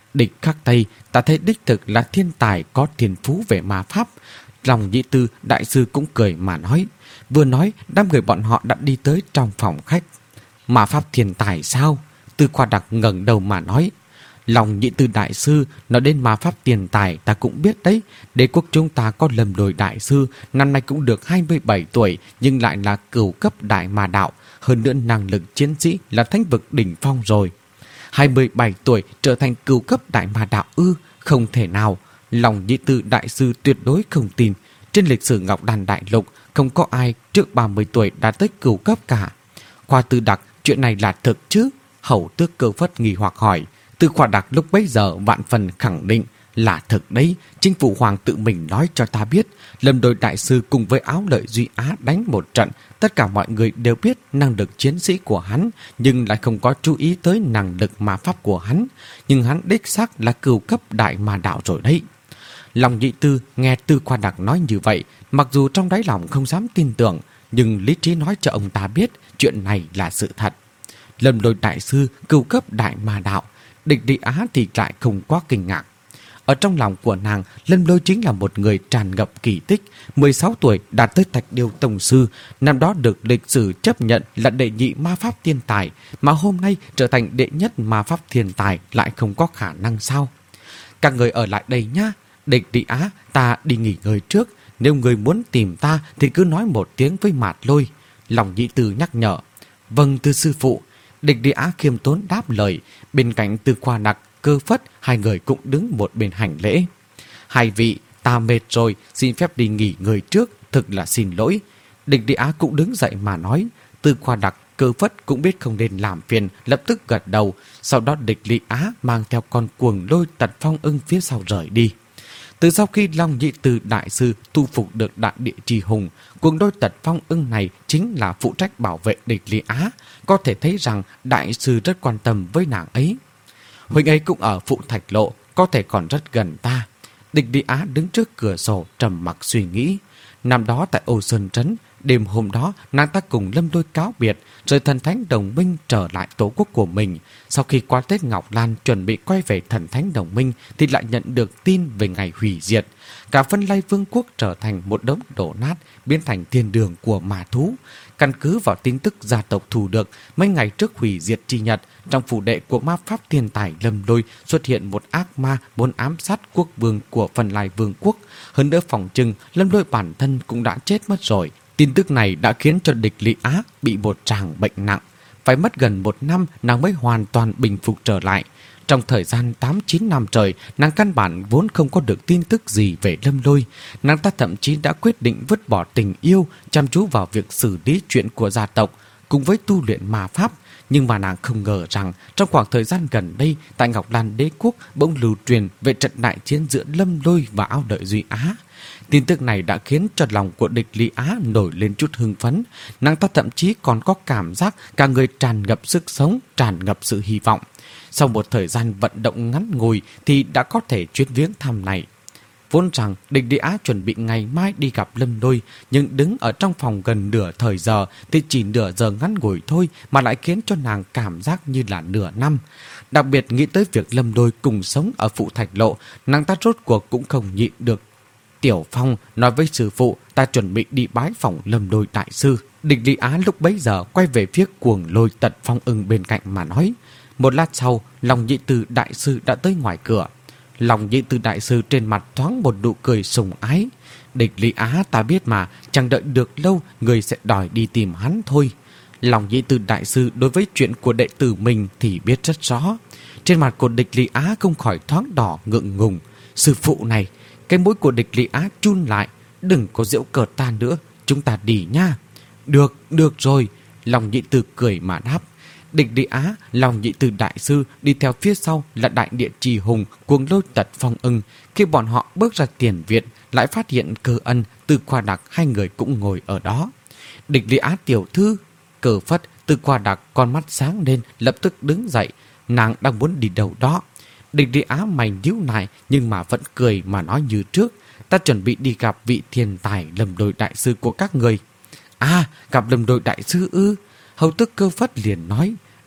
Địch Khắc Tây, ta thấy đích thực là thiên tài có thiên phú về ma pháp. Lòng Nhị Tư đại sư cũng cười mà nói. Vừa nói, đám người bọn họ đã đi tới trong phòng khách. Ma pháp thiên tài sao? Tư Khoa Đặc ngẩng đầu mà nói. Lòng Nhị Tư đại sư nói đến ma pháp tiền tài ta cũng biết đấy. Đế quốc chúng ta có Lâm Đồi đại sư, năm nay cũng được hai mươi bảy tuổi, nhưng lại là cửu cấp đại ma đạo. Hơn nữa năng lực chiến sĩ là thánh vực đỉnh phong rồi. hai mươi bảy tuổi trở thành cửu cấp đại ma đạo ư? Không thể nào. Lòng Nhị Tư đại sư tuyệt đối không tin. Trên lịch sử Ngọc Đàn Đại Lục không có ai trước ba mươi tuổi đã tới cửu cấp cả. Khoa Tư Đặc, chuyện này là thực chứ? Hầu Tước Cơ Phất nghi hoặc hỏi. Tư Khoa Đặc lúc bấy giờ vạn phần khẳng định là thực đấy. Chính phủ hoàng tự mình nói cho ta biết. Lâm Đồi đại sư cùng với Áo Lợi Duy Á đánh một trận. Tất cả mọi người đều biết năng lực chiến sĩ của hắn, nhưng lại không có chú ý tới năng lực ma pháp của hắn. Nhưng hắn đích xác là cửu cấp đại ma đạo rồi đấy. Lòng Nhị Tư nghe Tư Khoa Đặc nói như vậy, mặc dù trong đáy lòng không dám tin tưởng, nhưng lý trí nói cho ông ta biết chuyện này là sự thật. Lâm Đồi đại sư cửu cấp đại ma đạo, Địch Đi Á thì lại không quá kinh ngạc. Ở trong lòng của nàng, Lâm Lôi chính là một người tràn ngập kỳ tích. mười sáu tuổi đạt tới Thạch Điêu Tông Sư, năm đó được lịch sử chấp nhận là đệ nhị ma pháp thiên tài, mà hôm nay trở thành đệ nhất ma pháp thiên tài lại không có khả năng sao? Các người ở lại đây nhá. Địch Đi Á, ta đi nghỉ ngơi trước. Nếu người muốn tìm ta thì cứ nói một tiếng với Mạt Lôi. Lòng Nhị Tư nhắc nhở. Vâng thưa sư phụ. Địch Đi Á khiêm tốn đáp lời. Bên cạnh Tư Khoa Đặc, Cơ Phất, hai người cũng đứng một bên hành lễ. Hai vị, ta mệt rồi, xin phép đi nghỉ ngơi trước, thực là xin lỗi. Địch Đi Á cũng đứng dậy mà nói. Tư Khoa Đặc, Cơ Phất cũng biết không nên làm phiền, lập tức gật đầu. Sau đó Địch Đi Á mang theo con Cuồng Lôi Tật Phong Ưng phía sau rời đi. Từ sau khi Long Nhị Tư đại sư thu phục được đại địa trì hùng, Cuồng Lôi Tật Phong Ưng này chính là phụ trách bảo vệ Địch Đi Á. Có thể thấy rằng đại sư rất quan tâm với nàng ấy. Huynh ấy cũng ở Phụ Thạch Lộ, có thể còn rất gần ta. Địch Đi Á đứng trước cửa sổ trầm mặc suy nghĩ. Năm đó tại Ô Sơn Trấn, đêm hôm đó nàng ta cùng Lâm Lôi cáo biệt, rồi thần thánh đồng minh trở lại tổ quốc của mình. Sau khi qua Tết Ngọc Lan chuẩn bị quay về thần thánh đồng minh thì lại nhận được tin về ngày hủy diệt. Cả Vân Lai Vương quốc trở thành một đống đổ nát, biến thành thiên đường của ma thú. Căn cứ vào tin tức gia tộc thu được, mấy ngày trước hủy diệt chi nhật, trong phủ đệ của ma pháp thiên tài Lâm Lôi xuất hiện một ác ma muốn ám sát quốc vương của Vân Lai Vương quốc. Hơn nữa phòng trừng Lâm Lôi bản thân cũng đã chết mất rồi. Tin tức này đã khiến cho Địch Lý Á bị một tràng bệnh nặng. Phải mất gần một năm nàng mới hoàn toàn bình phục trở lại. Trong thời gian tám chín năm trời, nàng căn bản vốn không có được tin tức gì về Lâm Lôi. Nàng ta thậm chí đã quyết định vứt bỏ tình yêu, chăm chú vào việc xử lý chuyện của gia tộc, cùng với tu luyện ma pháp. Nhưng mà nàng không ngờ rằng trong khoảng thời gian gần đây, tại Ngọc Lan Đế Quốc bỗng lưu truyền về trận đại chiến giữa Lâm Lôi và Áo Lợi Duy Á. Tin tức này đã khiến cho lòng của Địch Lý Á nổi lên chút hưng phấn. Nàng ta thậm chí còn có cảm giác cả người tràn ngập sức sống, tràn ngập sự hy vọng. Sau một thời gian vận động ngắn ngủi thì đã có thể chuyến viếng thăm này. Vốn rằng Địch Lý Á chuẩn bị ngày mai đi gặp Lâm Lôi, nhưng đứng ở trong phòng gần nửa thời giờ thì chỉ nửa giờ ngắn ngủi thôi mà lại khiến cho nàng cảm giác như là nửa năm. Đặc biệt nghĩ tới việc Lâm Lôi cùng sống ở Phụ Thạch Lộ, nàng ta rốt cuộc cũng không nhịn được. Tiểu Phong nói với sư phụ, ta chuẩn bị đi bái phỏng Lâm Lôi đại sư. Địch Lý Á lúc bấy giờ quay về phía Cuồng Lôi Tật Phong Ưng bên cạnh mà nói. Một lát sau, Long Nhị Tư đại sư đã tới ngoài cửa. Long Nhị Tư đại sư trên mặt thoáng một nụ cười sùng ái. Địch Lý Á, ta biết mà, chẳng đợi được lâu người sẽ đòi đi tìm hắn thôi. Long Nhị Tư đại sư đối với chuyện của đệ tử mình thì biết rất rõ. Trên mặt của Địch Lý Á không khỏi thoáng đỏ ngượng ngùng. Sư phụ này, cái mũi của Địch Lý Á chun lại. Đừng có giễu cợt ta nữa, chúng ta đi nha. Được, được rồi. Long Nhị Tư cười mà đáp. Địch Lý Á, Long Nhị Tư đại sư đi theo phía sau là đại địa trì hùng, Cuồng Lôi Tật Phong Ưng. Khi bọn họ bước ra tiền viện, lại phát hiện Cơ Ân, Tư Khoa Đặc hai người cũng ngồi ở đó. Địch Lý Á tiểu thư. Cơ Phất, Tư Khoa Đặc con mắt sáng lên, lập tức đứng dậy. Nàng đang muốn đi đâu đó. Địch Lý Á mày nhíu lại nhưng mà vẫn cười mà nói như trước. Ta chuẩn bị đi gặp vị thiên tài Lâm Lôi đại sư của các người. À, gặp Lâm Lôi đại sư ư? Hầu Tước Cơ Phất liền nói.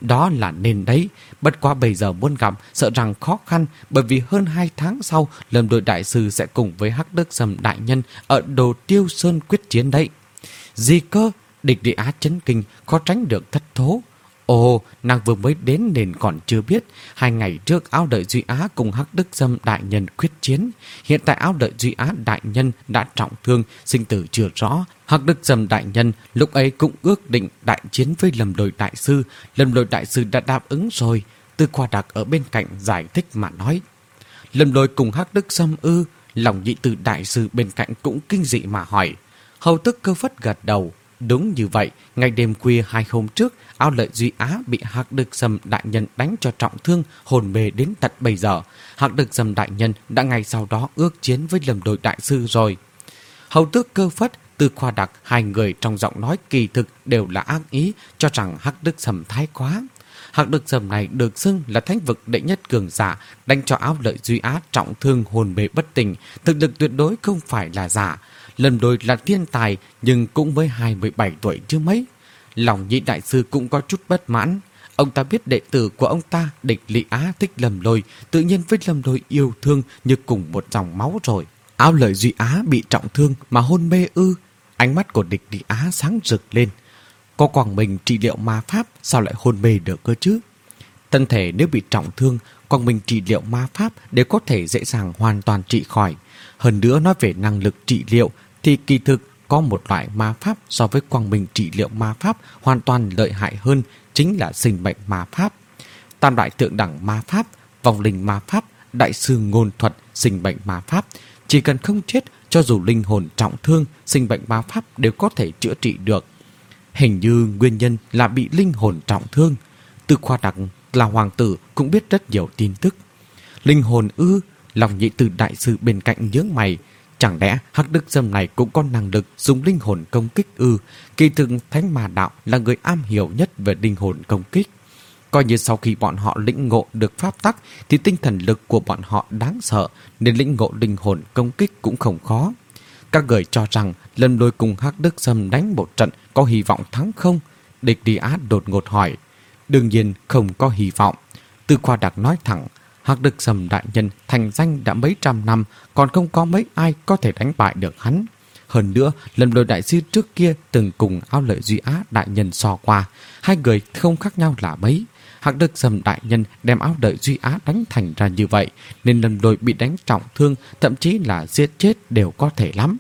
Đó là nên đấy, bất quá bây giờ muốn gặp sợ rằng khó khăn, bởi vì hơn hai tháng sau Lâm Lôi đại sư sẽ cùng với Hắc Đức Sâm đại nhân ở Đồ Tiêu Sơn quyết chiến đấy. Gì cơ? Địch Lý Á chấn kinh, khó tránh được thất thố. Ồ, nàng vừa mới đến nên còn chưa biết. Hai ngày trước Áo Lợi Duy Á cùng Hắc Đức Sâm đại nhân quyết chiến. Hiện tại Áo Lợi Duy Á đại nhân đã trọng thương, sinh tử chưa rõ. Hắc Đức Sâm đại nhân lúc ấy cũng ước định đại chiến với Lâm Lôi đại sư. Lâm Lôi đại sư đã đáp ứng rồi. Tư Khoa Đặc ở bên cạnh giải thích mà nói. Lâm Lôi cùng Hắc Đức Sâm ư? Lòng Nhị Từ đại sư bên cạnh cũng kinh dị mà hỏi. Hầu Tức Cơ Phất gật đầu. Đúng như vậy, ngày đêm khuya hai hôm trước, Áo Lợi Duy Á bị Hắc Đức Sâm đại nhân đánh cho trọng thương, hồn mê đến tận bây giờ. Hắc Đức Sâm đại nhân đã ngày sau đó ước chiến với Lâm Lôi đại sư rồi. Hầu Tước Cơ Phất, Tư Khoa Đặc, hai người trong giọng nói kỳ thực đều là ác ý, cho rằng Hắc Đức Sâm thái quá. Hắc Đức Sâm này được xưng là thánh vực đệ nhất cường giả, đánh cho Áo Lợi Duy Á trọng thương hồn mê bất tỉnh, thực lực tuyệt đối không phải là giả. Lâm Lôi là thiên tài nhưng cũng mới hai mươi bảy tuổi chứ mấy. Lòng Nhị đại sư cũng có chút bất mãn. Ông ta biết đệ tử của ông ta, Địch Lý Á, thích Lâm Lôi, tự nhiên với Lâm Lôi yêu thương như cùng một dòng máu rồi. Áo Lợi Duy Á bị trọng thương mà hôn mê ư? Ánh mắt của Địch Lý Á sáng rực lên. Có Quang Minh trị liệu ma pháp sao lại hôn mê được cơ chứ? Thân thể nếu bị trọng thương, Quang Minh trị liệu ma pháp đều có thể dễ dàng hoàn toàn trị khỏi. Hơn nữa nói về năng lực trị liệu thì kỳ thực có một loại ma pháp so với Quang Minh trị liệu ma pháp hoàn toàn lợi hại hơn, chính là sinh mệnh ma pháp. Tam đại thượng đẳng ma pháp, vòng linh ma pháp, đại sư ngôn thuật, sinh mệnh ma pháp. Chỉ cần không chết, cho dù linh hồn trọng thương, sinh mệnh ma pháp đều có thể chữa trị được. Hình như nguyên nhân là bị linh hồn trọng thương. Tư Khoa Đặc là hoàng tử cũng biết rất nhiều tin tức. Linh hồn ư? Lòng Nhị Từ đại sư bên cạnh nhướng mày. Chẳng lẽ Hắc Đức Sâm này cũng có năng lực dùng linh hồn công kích ư? Kỳ thực Thánh Ma Đạo là người am hiểu nhất về linh hồn công kích. Coi như sau khi bọn họ lĩnh ngộ được pháp tắc thì tinh thần lực của bọn họ đáng sợ, nên lĩnh ngộ linh hồn công kích cũng không khó. Các người cho rằng Lâm Lôi cùng Hắc Đức Sâm đánh một trận có hy vọng thắng không? Địch Lý Á đột ngột hỏi. Đương nhiên không có hy vọng. Tư Khoa Đặc nói thẳng. Hắc Đức Sâm đại nhân thành danh đã mấy trăm năm, còn không có mấy ai có thể đánh bại được hắn. Hơn nữa, Lâm Lôi đại sư trước kia từng cùng Áo Lợi Duy Á đại nhân so qua, hai người không khác nhau là mấy. Hắc Đức Sâm đại nhân đem Áo Lợi Duy Á đánh thành ra như vậy, nên Lâm Lôi bị đánh trọng thương, thậm chí là giết chết đều có thể lắm.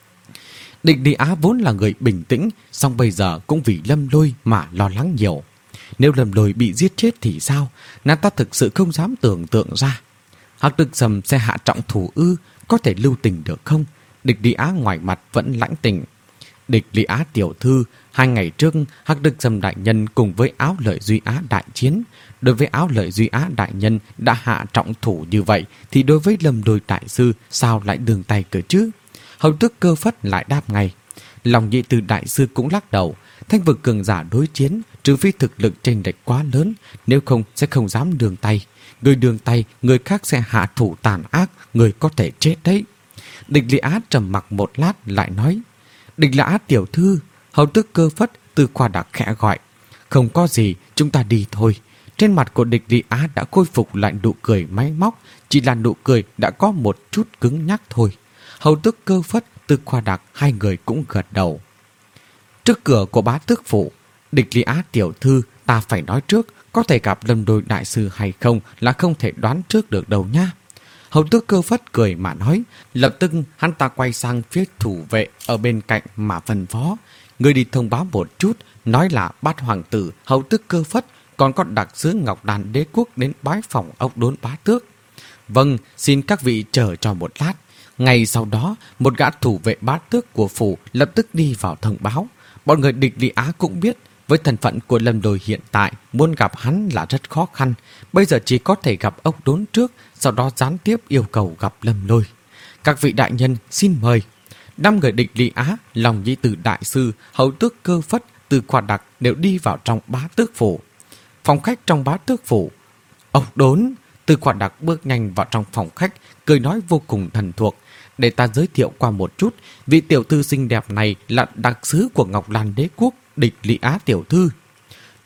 Địch Lý Á vốn là người bình tĩnh, song bây giờ cũng vì Lâm Lôi mà lo lắng nhiều. Nếu Lâm Lôi bị giết chết thì sao? Nàng ta thực sự không dám tưởng tượng ra. Hắc Đức Sâm sẽ hạ trọng thủ ư? Có thể lưu tình được không? Địch Lý Á ngoài mặt vẫn lãnh tình. Địch Lý Á tiểu thư, hai ngày trước Hắc Đức Sâm đại nhân cùng với Áo Lợi Duy Á đại chiến. Đối với Áo Lợi Duy Á đại nhân đã hạ trọng thủ như vậy, thì đối với Lâm Lôi đại sư sao lại đường tay cơ chứ? Hầu Tước Cơ Phất lại đáp ngay. Lòng Nhị Từ đại sư cũng lắc đầu. Thanh vực cường giả đối chiến, trừ phi thực lực chênh lệch quá lớn, nếu không sẽ không dám đường tay. Người đường tay, người khác sẽ hạ thủ tàn ác, người có thể chết đấy. Địch Lý Á trầm mặc một lát lại nói. Địch Lý Á tiểu thư. Hầu Tước Cơ Phất, Tư Khoa Đặc khẽ gọi. Không có gì, chúng ta đi thôi. Trên mặt của Địch Lý Á đã khôi phục lại nụ cười máy móc, chỉ là nụ cười đã có một chút cứng nhắc thôi. Hầu Tước Cơ Phất, Tư Khoa Đặc hai người cũng gật đầu. Trước cửa của Bá Tước phủ, Địch Lý Á tiểu thư, ta phải nói trước, có thể gặp Lâm Lôi đại sư hay không là không thể đoán trước được đâu nha. Hầu Tước Cơ Phất cười mà nói. Lập tức hắn ta quay sang phía thủ vệ ở bên cạnh mà phân phó. Người đi thông báo một chút, nói là Bát hoàng tử Hầu Tước Cơ Phất còn có đặc sứ Ngọc Đàn Đế quốc đến bái phỏng ốc đốn Bá Tước. Vâng, xin các vị chờ cho một lát. Ngay sau đó, một gã thủ vệ Bá Tước của phủ lập tức đi vào thông báo. Bọn người Địch Lý Á cũng biết, với thân phận của Lâm Lôi hiện tại, muốn gặp hắn là rất khó khăn. Bây giờ chỉ có thể gặp ốc đốn trước, sau đó gián tiếp yêu cầu gặp Lâm Lôi. Các vị đại nhân xin mời. Năm người Địch Lý Á, Lòng Nhị Từ đại sư, Hầu Tước Cơ Phất, Tư Khoa Đặc đều đi vào trong Bá Tước phủ. Phòng khách trong Bá Tước phủ. Ốc đốn. Tư Khoa Đặc bước nhanh vào trong phòng khách, cười nói vô cùng thần thuộc. Để ta giới thiệu qua một chút, vị tiểu thư xinh đẹp này là đặc sứ của Ngọc Lan Đế quốc, Địch Lý Á tiểu thư.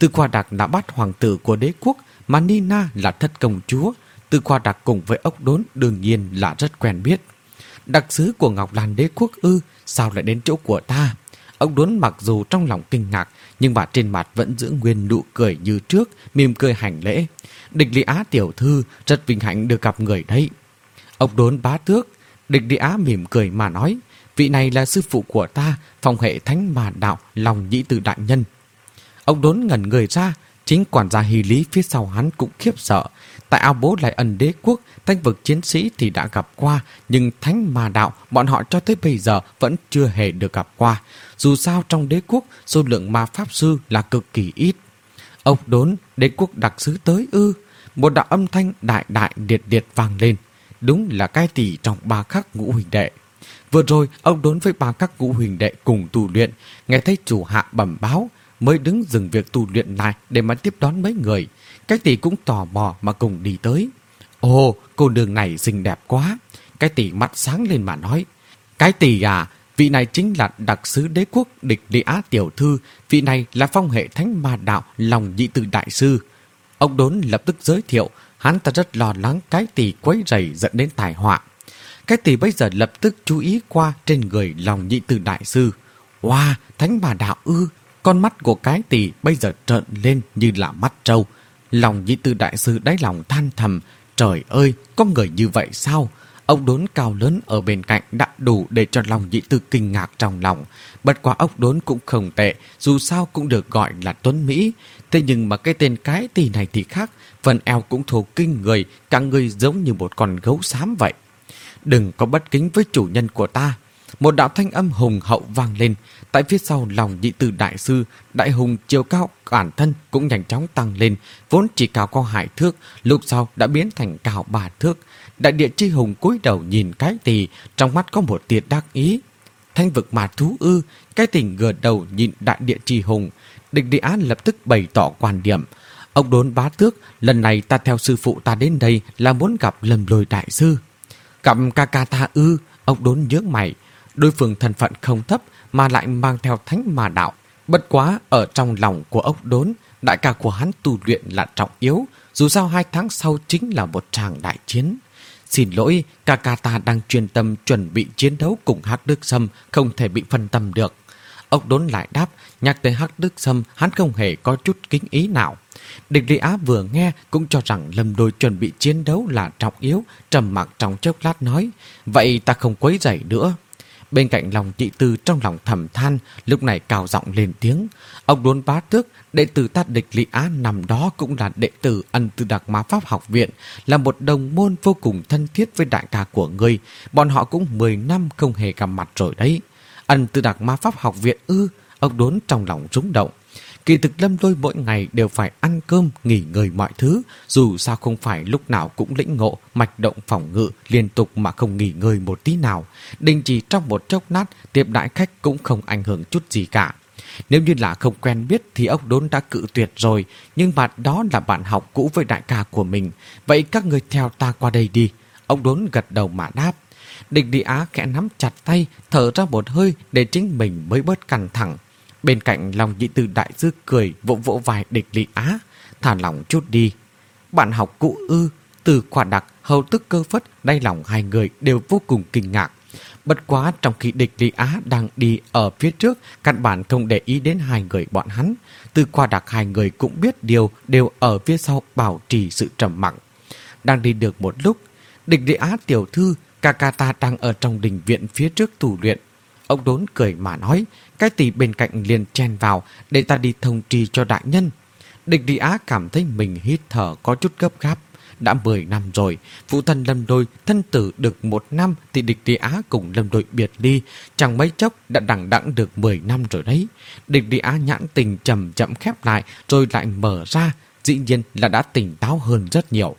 Tư Khoa Đặc là bát hoàng tử của đế quốc, mà Nina là thất công chúa. Tư Khoa Đặc cùng với ốc đốn đương nhiên là rất quen biết. Đặc sứ của Ngọc Lan đế quốc ư, sao lại đến chỗ của ta? Ốc đốn mặc dù trong lòng kinh ngạc, nhưng mà trên mặt vẫn giữ nguyên nụ cười như trước, mỉm cười hành lễ. Địch Lý Á tiểu thư, rất vinh hạnh được gặp người đấy. Ốc đốn bá tước. Địch Lý Á mỉm cười mà nói, vị này là sư phụ của ta, phong hệ thánh mà đạo Lòng Nhĩ Từ đại nhân. Ốc đốn ngẩn người ra, chính quản gia Hy Lý phía sau hắn cũng khiếp sợ. Tại ao bố Lại Ân đế quốc, thanh vực chiến sĩ thì đã gặp qua, nhưng thánh mà đạo bọn họ cho tới bây giờ vẫn chưa hề được gặp qua. Dù sao trong đế quốc, số lượng ma pháp sư là cực kỳ ít. Ốc đốn, đế quốc đặc sứ tới ư? Một đạo âm thanh đại đại liệt liệt vang lên. Đúng là cai tỷ trong ba khắc ngũ huỳnh đệ. Vừa rồi, ông đốn với ba các ngũ huỳnh đệ cùng tu luyện, nghe thấy chủ hạ bẩm báo, mới đứng dừng việc tu luyện lại để mà tiếp đón mấy người. Cái tỷ cũng tò mò mà cùng đi tới. Ồ, cô nương này xinh đẹp quá. Cái tỷ mắt sáng lên mà nói, cái tỷ à, vị này chính là đặc sứ đế quốc Địch Lý Á tiểu thư, vị này là phong hệ thánh ma đạo Lòng Nhĩ Từ đại sư. Ông đốn lập tức giới thiệu, hắn ta rất lo lắng cái tỷ quấy rầy dẫn đến tai họa. Cái tỷ bây giờ lập tức chú ý qua trên người Lòng Nhĩ Từ đại sư. Wow, thánh ma đạo ư? Con mắt của cái tỷ bây giờ trợn lên như là mắt trâu. Lòng Nhĩ Từ đại sư đáy lòng than thầm, trời ơi, có người như vậy sao? Ốc đốn cao lớn ở bên cạnh đã đủ để cho Lòng Nhĩ Từ kinh ngạc trong lòng. Bất quá ốc đốn cũng không tệ, dù sao cũng được gọi là tuấn Mỹ. Thế nhưng mà cái tên cái tỷ này thì khác, phần eo cũng thô kinh người, cả người giống như một con gấu xám vậy. Đừng có bất kính với chủ nhân của ta. Một đạo thanh âm hùng hậu vang lên. Tại phía sau Lòng Nhĩ Từ đại sư, đại hùng chiều cao bản thân cũng nhanh chóng tăng lên, vốn chỉ cao có hai thước, lúc sau đã biến thành cao ba thước. Đại địa chi hùng cúi đầu nhìn cái tỷ, trong mắt có một tia đắc ý. Thanh vực mà thú ư? Cái tỷ ngửa đầu nhìn đại địa chi hùng. Địch Lý Á lập tức bày tỏ quan điểm. Ông đốn bá tước, lần này ta theo sư phụ ta đến đây là muốn gặp Lâm Lôi đại sư. Gặp ca ca ta ư? Ông đốn nhướng mày. Đối phương thân phận không thấp mà lại mang theo thánh mà đạo. Bất quá ở trong lòng của ốc đốn, đại ca của hắn tu luyện là trọng yếu. Dù sao hai tháng sau chính là một tràng đại chiến. Xin lỗi, ca ca ta đang chuyên tâm chuẩn bị chiến đấu cùng Hắc Đức Sâm, không thể bị phân tâm được. Ốc đốn lại đáp, nhắc tới Hắc Đức Sâm, hắn không hề có chút kính ý nào. Địch Lý Á vừa nghe cũng cho rằng Lâm Đôi chuẩn bị chiến đấu là trọng yếu, trầm mặc trong chốc lát nói, vậy ta không quấy rầy nữa. Bên cạnh Lòng Nhĩ Từ trong lòng thầm than, lúc này cao giọng lên tiếng. Ông đốn bá tước, đệ tử ta Địch Lý Á nằm đó cũng là đệ tử Ân Tư Đặc Ma Pháp học viện, là một đồng môn vô cùng thân thiết với đại ca của ngươi. Bọn họ cũng mười năm không hề gặp mặt rồi đấy. Ân Tư Đặc Ma Pháp học viện ư? Ông đốn trong lòng rung động. Kỳ thực Lâm Lôi mỗi ngày đều phải ăn cơm, nghỉ ngơi mọi thứ, dù sao không phải lúc nào cũng lĩnh ngộ, mạch động phòng ngự liên tục mà không nghỉ ngơi một tí nào. Đình chỉ trong một chốc lát, tiếp đãi khách cũng không ảnh hưởng chút gì cả. Nếu như là không quen biết thì ốc đốn đã cự tuyệt rồi, nhưng bạn đó là bạn học cũ với đại ca của mình. Vậy các người theo ta qua đây đi. Ốc đốn gật đầu mà đáp. Địch Lý Á khẽ nắm chặt tay, thở ra một hơi để chính mình mới bớt căng thẳng. Bên cạnh Lòng Nhĩ Từ đại sư cười vỗ vỗ vai Địch Lý Á, thả lòng chút đi. Bạn học cũ ư? Từ Khoa Đặc, Hầu Tức Cơ Phất, đáy lòng hai người đều vô cùng kinh ngạc. Bất quá trong khi Địch Lý Á đang đi ở phía trước, căn bản không để ý đến hai người bọn hắn. Từ Khoa Đặc hai người cũng biết điều, đều ở phía sau bảo trì sự trầm mặc. Đang đi được một lúc, Địch Lý Á tiểu thư, ca ca ta đang ở trong đình viện phía trước tu luyện. Ông đốn cười mà nói, cái tỷ bên cạnh liền chen vào để ta đi thông trì cho đại nhân. Địch Lý Á cảm thấy mình hít thở có chút gấp gáp. Đã mười năm rồi, phụ thân Lâm Đôi thân tử được một năm thì Địch Lý Á cùng Lâm Đôi biệt ly, chẳng mấy chốc đã đằng đẵng được mười năm rồi đấy. Địch Lý Á nhãn tình chậm chậm khép lại rồi lại mở ra, dĩ nhiên là đã tỉnh táo hơn rất nhiều.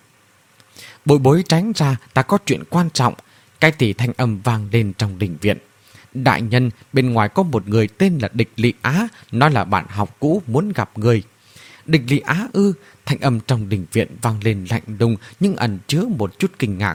Bối bối tránh ra, ta có chuyện quan trọng. Cái tỷ thanh âm vang lên trong đình viện. Đại nhân, bên ngoài có một người tên là Địch Lý Á, nói là bạn học cũ muốn gặp người. Địch Lý Á ư? Thanh âm trong đình viện vang lên lạnh lùng nhưng ẩn chứa một chút kinh ngạc.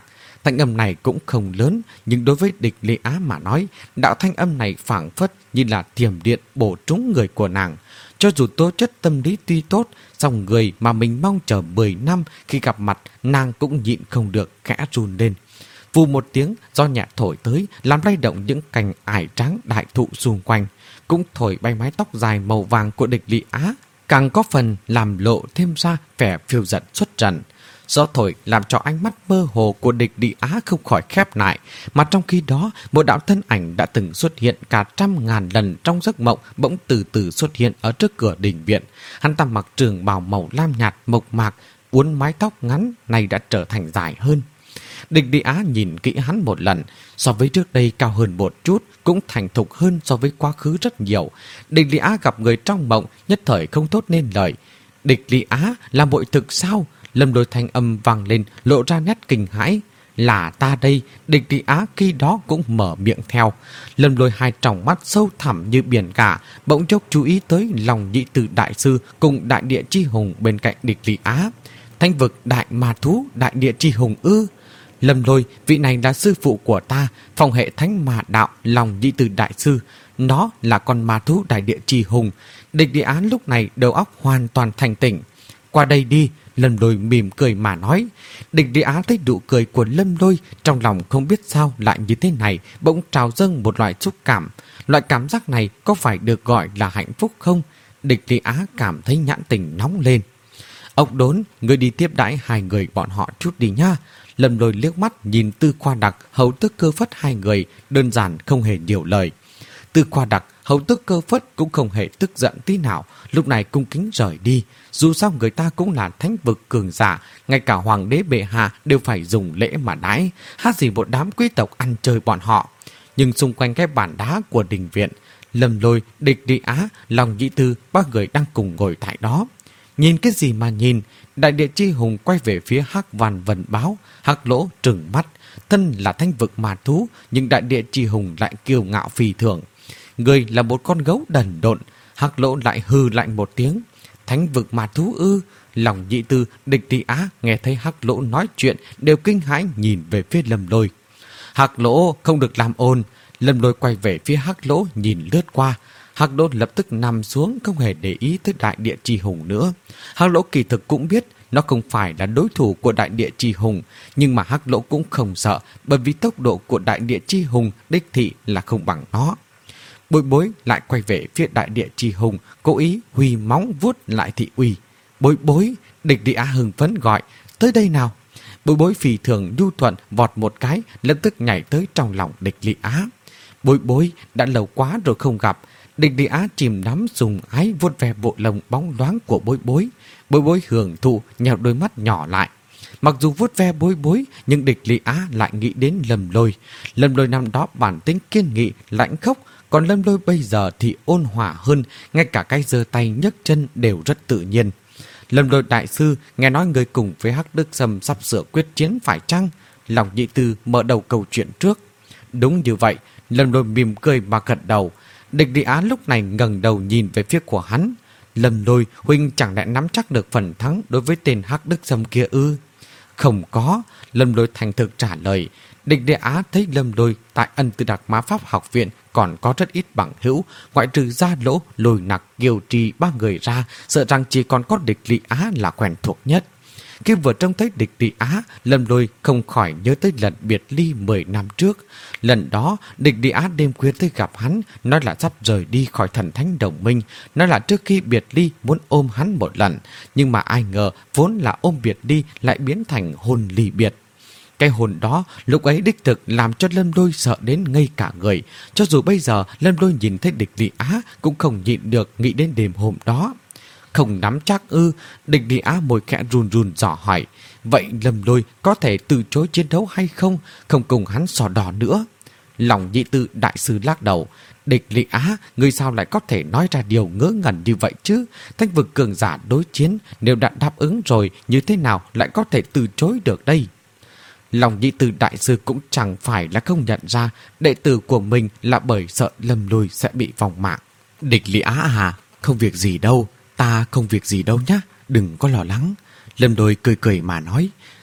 Thanh âm này cũng không lớn, nhưng đối với Địch Lý Á mà nói, đạo thanh âm này phảng phất như là thiểm điện bổ trúng người của nàng. Cho dù tố chất tâm lý tuy tốt, dòng người mà mình mong chờ mười năm khi gặp mặt, nàng cũng nhịn không được khẽ run lên. Vù một tiếng, gió nhẹ thổi tới, làm lay động những cành ải trắng đại thụ xung quanh, cũng thổi bay mái tóc dài màu vàng của Địch Lý Á, càng có phần làm lộ thêm ra vẻ phiêu dật xuất trần. Gió thổi làm cho ánh mắt mơ hồ của Địch Lý Á không khỏi khép lại, mà trong khi đó, một đạo thân ảnh đã từng xuất hiện cả trăm ngàn lần trong giấc mộng bỗng từ từ xuất hiện ở trước cửa đình viện. Hắn ta mặc trường bào màu lam nhạt mộc mạc, uốn mái tóc ngắn này đã trở thành dài hơn. Địch Lý Á nhìn kỹ hắn một lần, so với trước đây cao hơn một chút, cũng thành thục hơn so với quá khứ rất nhiều. Địch Lý Á gặp người trong mộng, nhất thời không thốt nên lời. Địch Lý Á là bội thực sao? Lâm Lôi thanh âm vang lên, lộ ra nét kinh hãi. Là ta đây. Địch Lý Á khi đó cũng mở miệng theo. Lâm Lôi hai tròng mắt sâu thẳm như biển cả, bỗng chốc chú ý tới lòng nhị tử đại sư cùng đại địa chi hùng bên cạnh Địch Lý Á. Thanh vực đại ma thú, đại địa chi hùng ư? Lâm Lôi, vị này là sư phụ của ta, phòng hệ thánh ma đạo, lòng nhị tử đại sư. Nó là con ma thú đại địa chi hùng. Địch Lý Á lúc này đầu óc hoàn toàn thành tỉnh. Qua đây đi. Lâm Lôi mỉm cười mà nói. Địch Lý Á thấy nụ cười của Lâm Lôi, trong lòng không biết sao lại như thế này, bỗng trào dâng một loại xúc cảm. Loại cảm giác này có phải được gọi là hạnh phúc không? Địch Lý Á cảm thấy nhãn tình nóng lên. Ốc Đốn, người đi tiếp đãi hai người bọn họ chút đi nha. Lâm Lôi liếc mắt nhìn Tư Khoa Đặc, Hầu Tức Cơ Phất hai người, đơn giản không hề nhiều lời. Tư Khoa Đặc, Hầu Tức Cơ Phất cũng không hề tức giận tí nào, lúc này cung kính rời đi. Dù sao người ta cũng là thánh vực cường giả, ngay cả hoàng đế bệ hạ đều phải dùng lễ mà đãi, hát gì một đám quý tộc ăn chơi bọn họ. Nhưng xung quanh cái bàn đá của đình viện, Lâm Lôi, Địch Lý Á, Lòng Nhị Tư, ba người đang cùng ngồi tại đó. Nhìn cái gì mà nhìn? Đại địa chi hùng quay về phía Hắc Văn Vân Báo. Hắc Lỗ trừng mắt. Thân là thanh vực ma thú, nhưng đại địa chi hùng lại kiêu ngạo phi thường. Người là một con gấu đần độn. Hắc Lỗ lại hư lạnh một tiếng. Thánh vực ma thú ư? Lòng Nhị Tư, Địch Lý Á nghe thấy Hắc Lỗ nói chuyện đều kinh hãi nhìn về phía Lâm Lôi. Hắc Lỗ không được làm ồn. Lâm Lôi quay về phía Hắc Lỗ nhìn lướt qua. Hắc Lỗ lập tức nằm xuống, không hề để ý tới đại địa chi hùng nữa. Hắc Lỗ kỳ thực cũng biết nó không phải là đối thủ của đại địa chi hùng, nhưng mà Hắc Lỗ cũng không sợ, bởi vì tốc độ của đại địa chi hùng đích thị là không bằng nó. Bối Bối lại quay về phía đại địa chi hùng, cố ý huy móng vuốt lại thị uy. Bối Bối, Địch Lý Á hưng phấn gọi, tới đây nào. Bối Bối phi thường nhu thuận vọt một cái, lập tức nhảy tới trong lòng Địch Lý Á. Bối Bối, đã lâu quá rồi không gặp. Địch Lý Á chìm đắm dùng ái vuốt ve bộ lông bóng loáng của Bối Bối. Bối Bối hưởng thụ, nhèo đôi mắt nhỏ lại. Mặc dù vuốt ve Bối Bối, nhưng Địch Lý Á lại nghĩ đến Lâm Lôi. Lâm Lôi năm đó bản tính kiên nghị, lãnh khốc, còn Lâm Lôi bây giờ thì ôn hòa hơn, ngay cả cái giơ tay nhấc chân đều rất tự nhiên. Lâm Lôi đại sư, nghe nói người cùng với Hắc Đức Sâm sắp sửa quyết chiến phải chăng? Lòng Nhị Tư mở đầu câu chuyện trước. Đúng như vậy, Lâm Lôi mỉm cười mà gật đầu. Địch Lý Á lúc này ngẩng đầu nhìn về phía của hắn. Lâm Lôi, huynh chẳng lẽ nắm chắc được phần thắng đối với tên Hắc Đức Sâm kia ư? Không có, Lâm Lôi thành thực trả lời. Địch Lý Á thấy Lâm Lôi tại Ân Tư Đặc Ma Pháp học viện còn có rất ít bằng hữu, ngoại trừ Gia Lỗ, Lôi Nặc, Kiều Trì ba người ra, sợ rằng chỉ còn có Địch Lý Á là quen thuộc nhất. Khi vừa trông thấy Địch Lý Á, Lâm Lôi không khỏi nhớ tới lần biệt ly mười năm trước. Lần đó, Địch Lý Á đêm khuya tới gặp hắn, nói là sắp rời đi khỏi Thần Thánh Đồng Minh, nói là trước khi biệt ly muốn ôm hắn một lần, nhưng mà ai ngờ vốn là ôm biệt ly lại biến thành hôn ly biệt. Cái hồn đó lúc ấy đích thực làm cho Lâm Lôi sợ đến ngây cả người. Cho dù bây giờ Lâm Lôi nhìn thấy Địch Lý Á cũng không nhịn được nghĩ đến đêm hôm đó. Không nắm chắc ư? Địch Lý Á môi khẽ run run dò hỏi. Vậy Lâm Lôi có thể từ chối chiến đấu hay không? Không cùng hắn sò đỏ nữa. Lòng Nhị Tư đại sư lắc đầu. Địch Lý Á, người sao lại có thể nói ra điều ngớ ngẩn như vậy chứ? Thanh vực cường giả đối chiến, nếu đã đáp ứng rồi, như thế nào lại có thể từ chối được đây? Lòng Nhị Tư đại sư cũng chẳng phải là không nhận ra đệ tử của mình là bởi sợ Lâm Lôi sẽ bị vòng mạng. Địch Lý Á à, không việc gì đâu, ta không việc gì đâu nhá, đừng có lo lắng. Lâm Lôi cười cười mà nói,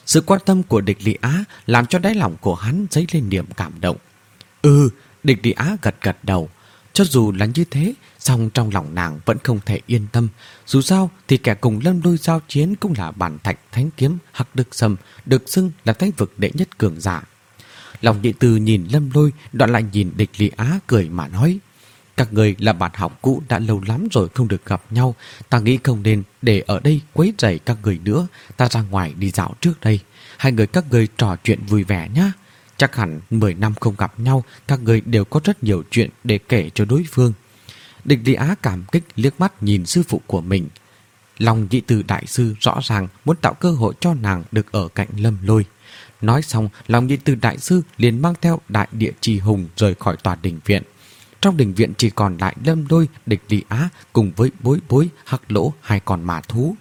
Sự quan tâm của Địch Lý Á làm cho đáy lòng của hắn dấy lên niềm cảm động. Ừ, Địch Lý Á gật gật đầu. Cho dù là như thế, song trong lòng nàng vẫn không thể yên tâm. Dù sao thì kẻ cùng Lâm Lôi giao chiến cũng là bản thạch thánh kiếm Hắc Đức Sâm, được xưng là thánh vực đệ nhất cường giả. Lòng Nhị Từ nhìn Lâm Lôi, đoạn lại nhìn Địch Lý Á cười mà nói: các người là bạn học cũ đã lâu lắm rồi không được gặp nhau. Ta nghĩ không nên để ở đây quấy rầy các người nữa. Ta ra ngoài đi dạo trước đây. Hai người các người trò chuyện vui vẻ nhé. Chắc hẳn mười năm không gặp nhau, các người đều có rất nhiều chuyện để kể cho đối phương. Địch Lý Á cảm kích liếc mắt nhìn sư phụ của mình. Lòng Nhị Từ đại sư rõ ràng muốn tạo cơ hội cho nàng được ở cạnh Lâm Lôi. Nói xong, lòng Nhị Từ đại sư liền mang theo đại địa trì hùng rời khỏi tòa đình viện. Trong đình viện chỉ còn lại Lâm Lôi, Địch Lý Á cùng với Bối Bối, Hắc Lỗ, hai con mã thú.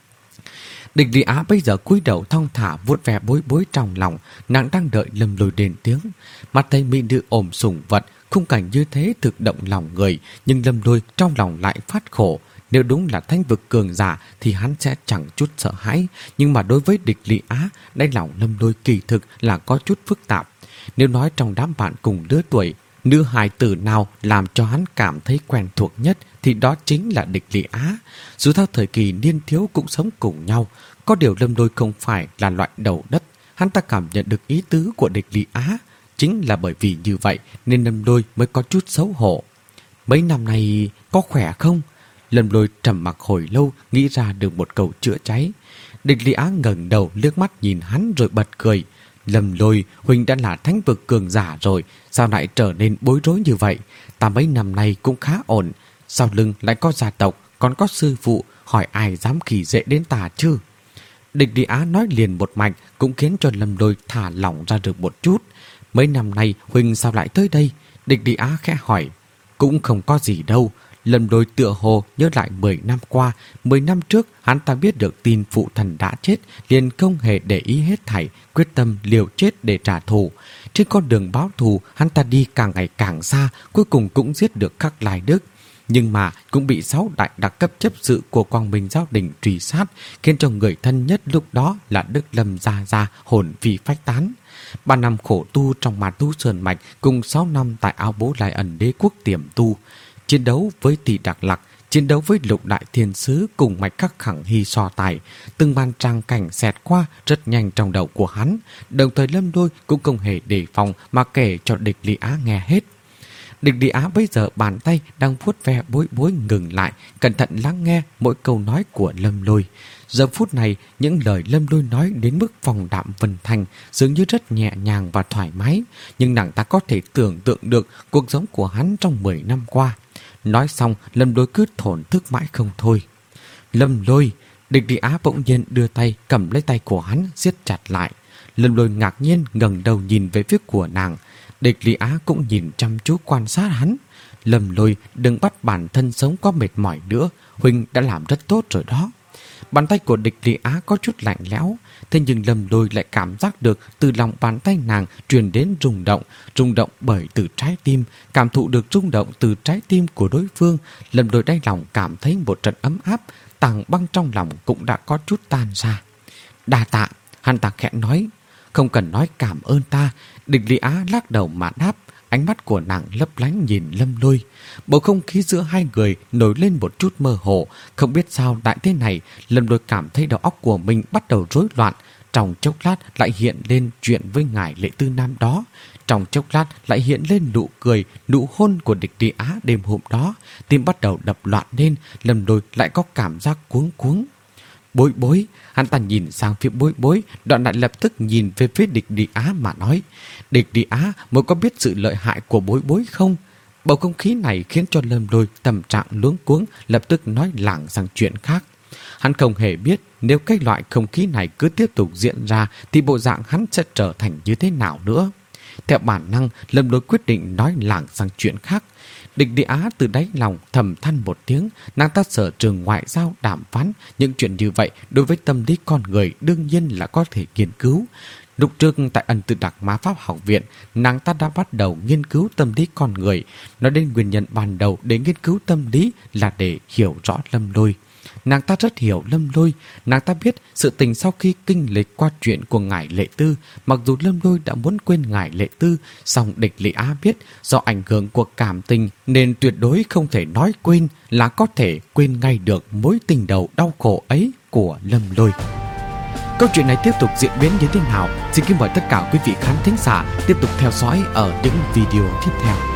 Địch Lý Á bây giờ cúi đầu thong thả vuốt ve Bối Bối trong lòng, nàng đang đợi Lâm Lôi đến tiếng. Mặt thấy mỹ nữ ôm sủng vật, khung cảnh như thế thực động lòng người, nhưng Lâm Lôi trong lòng lại phát khổ. Nếu đúng là thánh vực cường giả thì hắn sẽ chẳng chút sợ hãi, nhưng mà đối với Địch Lý Á, đáy lòng Lâm Lôi kỳ thực là có chút phức tạp. Nếu nói trong đám bạn cùng lứa tuổi, nữ hài tử nào làm cho hắn cảm thấy quen thuộc nhất thì đó chính là Địch Lý Á. Dù theo thời kỳ niên thiếu cũng sống cùng nhau, có điều Lâm Lôi không phải là loại đầu đất. Hắn ta cảm nhận được ý tứ của Địch Lý Á. Chính là bởi vì như vậy nên Lâm Lôi mới có chút xấu hổ. Mấy năm nay có khỏe không? Lâm Lôi trầm mặc hồi lâu, nghĩ ra được một câu chữa cháy. Địch Lý Á ngẩng đầu liếc mắt nhìn hắn rồi bật cười. Lâm Lôi, huynh đã là thánh vực cường giả rồi, sao lại trở nên bối rối như vậy? Ta mấy năm nay cũng khá ổn, sau lưng lại có gia tộc, còn có sư phụ, hỏi ai dám khỉ dễ đến ta chứ? Địch Lý Á nói liền một mạch cũng khiến cho Lâm Lôi thả lỏng ra được một chút. Mấy năm nay huynh sao lại tới đây? Địch Lý Á khẽ hỏi. Cũng không có gì đâu. Lâm Lôi tựa hồ nhớ lại mười năm qua. Mười năm trước hắn ta biết được tin phụ thần đã chết, liền không hề để ý hết thảy, quyết tâm liều chết để trả thù. Trên con đường báo thù, hắn ta đi càng ngày càng xa, cuối cùng cũng giết được Khắc Lai Đức. Nhưng mà cũng bị sáu đại đặc cấp chấp sự của Quang Minh Giáo Đình truy sát, khiến cho người thân nhất lúc đó là Đức Lâm Gia Gia hồn phi phách tán. Ba năm khổ tu trong Ma Thú Sơn Mạch cùng sáu năm tại Áo Bố Lai Ẩn Đế Quốc tiềm tu, chiến đấu với Tỷ Đặc Lạc, chiến đấu với Lục Đại Thiên Sứ cùng Mạch Khắc Khẳng Hy so tài, từng màn trang cảnh xẹt qua rất nhanh trong đầu của hắn. Đồng thời Lâm Lôi cũng không hề đề phòng mà kể cho Địch Lý Á nghe hết. Địch Lý Á bây giờ bàn tay đang vuốt ve Bối Bối ngừng lại, cẩn thận lắng nghe mỗi câu nói của Lâm Lôi. Giờ phút này, những lời Lâm Lôi nói đến mức phòng đạm vần thành, dường như rất nhẹ nhàng và thoải mái, nhưng nàng ta có thể tưởng tượng được cuộc sống của hắn trong mười năm qua. Nói xong, Lâm Lôi cứ thổn thức mãi không thôi. Lâm Lôi, Địch Lý Á bỗng nhiên đưa tay cầm lấy tay của hắn, siết chặt lại. Lâm Lôi ngạc nhiên ngẩng đầu nhìn về phía của nàng. Địch Lý Á cũng nhìn chăm chú quan sát hắn. Lâm Lôi, đừng bắt bản thân sống có mệt mỏi nữa, huynh đã làm rất tốt rồi đó. Bàn tay của Địch Lý Á có chút lạnh lẽo, thế nhưng Lâm Lôi lại cảm giác được từ lòng bàn tay nàng truyền đến rung động, rung động bởi từ trái tim, cảm thụ được rung động từ trái tim của đối phương. Lâm Lôi đáy lòng cảm thấy một trận ấm áp, tảng băng trong lòng cũng đã có chút tan ra. Đa tạ, hắn ta khẽ nói. Không cần nói cảm ơn ta. Địch Lý Á lắc đầu mà đáp. Ánh mắt của nàng lấp lánh nhìn Lâm Lôi. Bầu không khí giữa hai người nổi lên một chút mơ hồ. Không biết sao tại thế này, Lâm Lôi cảm thấy đầu óc của mình bắt đầu rối loạn. Trong chốc lát lại hiện lên chuyện với ngài Lệ Tư Nam đó. Trong chốc lát lại hiện lên nụ cười, nụ hôn của Địch Lý Á đêm hôm đó. Tim bắt đầu đập loạn lên, Lâm Lôi lại có cảm giác cuống cuống. Bối Bối, hắn ta nhìn sang phía Bối Bối, đoạn lại lập tức nhìn về phía Địch Lý Á mà nói. Địch Lý Á mới có biết sự lợi hại của Bối Bối không? Bầu không khí này khiến cho Lâm Lôi tâm trạng luống cuống, lập tức nói lảng sang chuyện khác. Hắn không hề biết nếu cái loại không khí này cứ tiếp tục diễn ra thì bộ dạng hắn sẽ trở thành như thế nào nữa. Theo bản năng, Lâm Lôi quyết định nói lảng sang chuyện khác. Địch Lý Á từ đáy lòng thầm than một tiếng, nàng ta sở trường ngoại giao đàm phán, những chuyện như vậy đối với tâm lý con người đương nhiên là có thể nghiên cứu. Lúc trước tại Ân Tự Đặc Ma Pháp Học Viện, nàng ta đã bắt đầu nghiên cứu tâm lý con người. Nói đến nguyên nhân ban đầu để nghiên cứu tâm lý là để hiểu rõ Lâm Lôi. Nàng ta rất hiểu Lâm Lôi. Nàng ta biết sự tình sau khi kinh lịch qua chuyện của ngài Lệ Tư. Mặc dù Lâm Lôi đã muốn quên ngài Lệ Tư, song Địch Lệ Á biết do ảnh hưởng của cảm tình nên tuyệt đối không thể nói quên là có thể quên ngay được mối tình đầu đau khổ ấy của Lâm Lôi. Câu chuyện này tiếp tục diễn biến như thế nào? Xin kính mời tất cả quý vị khán thính giả tiếp tục theo dõi ở những video tiếp theo.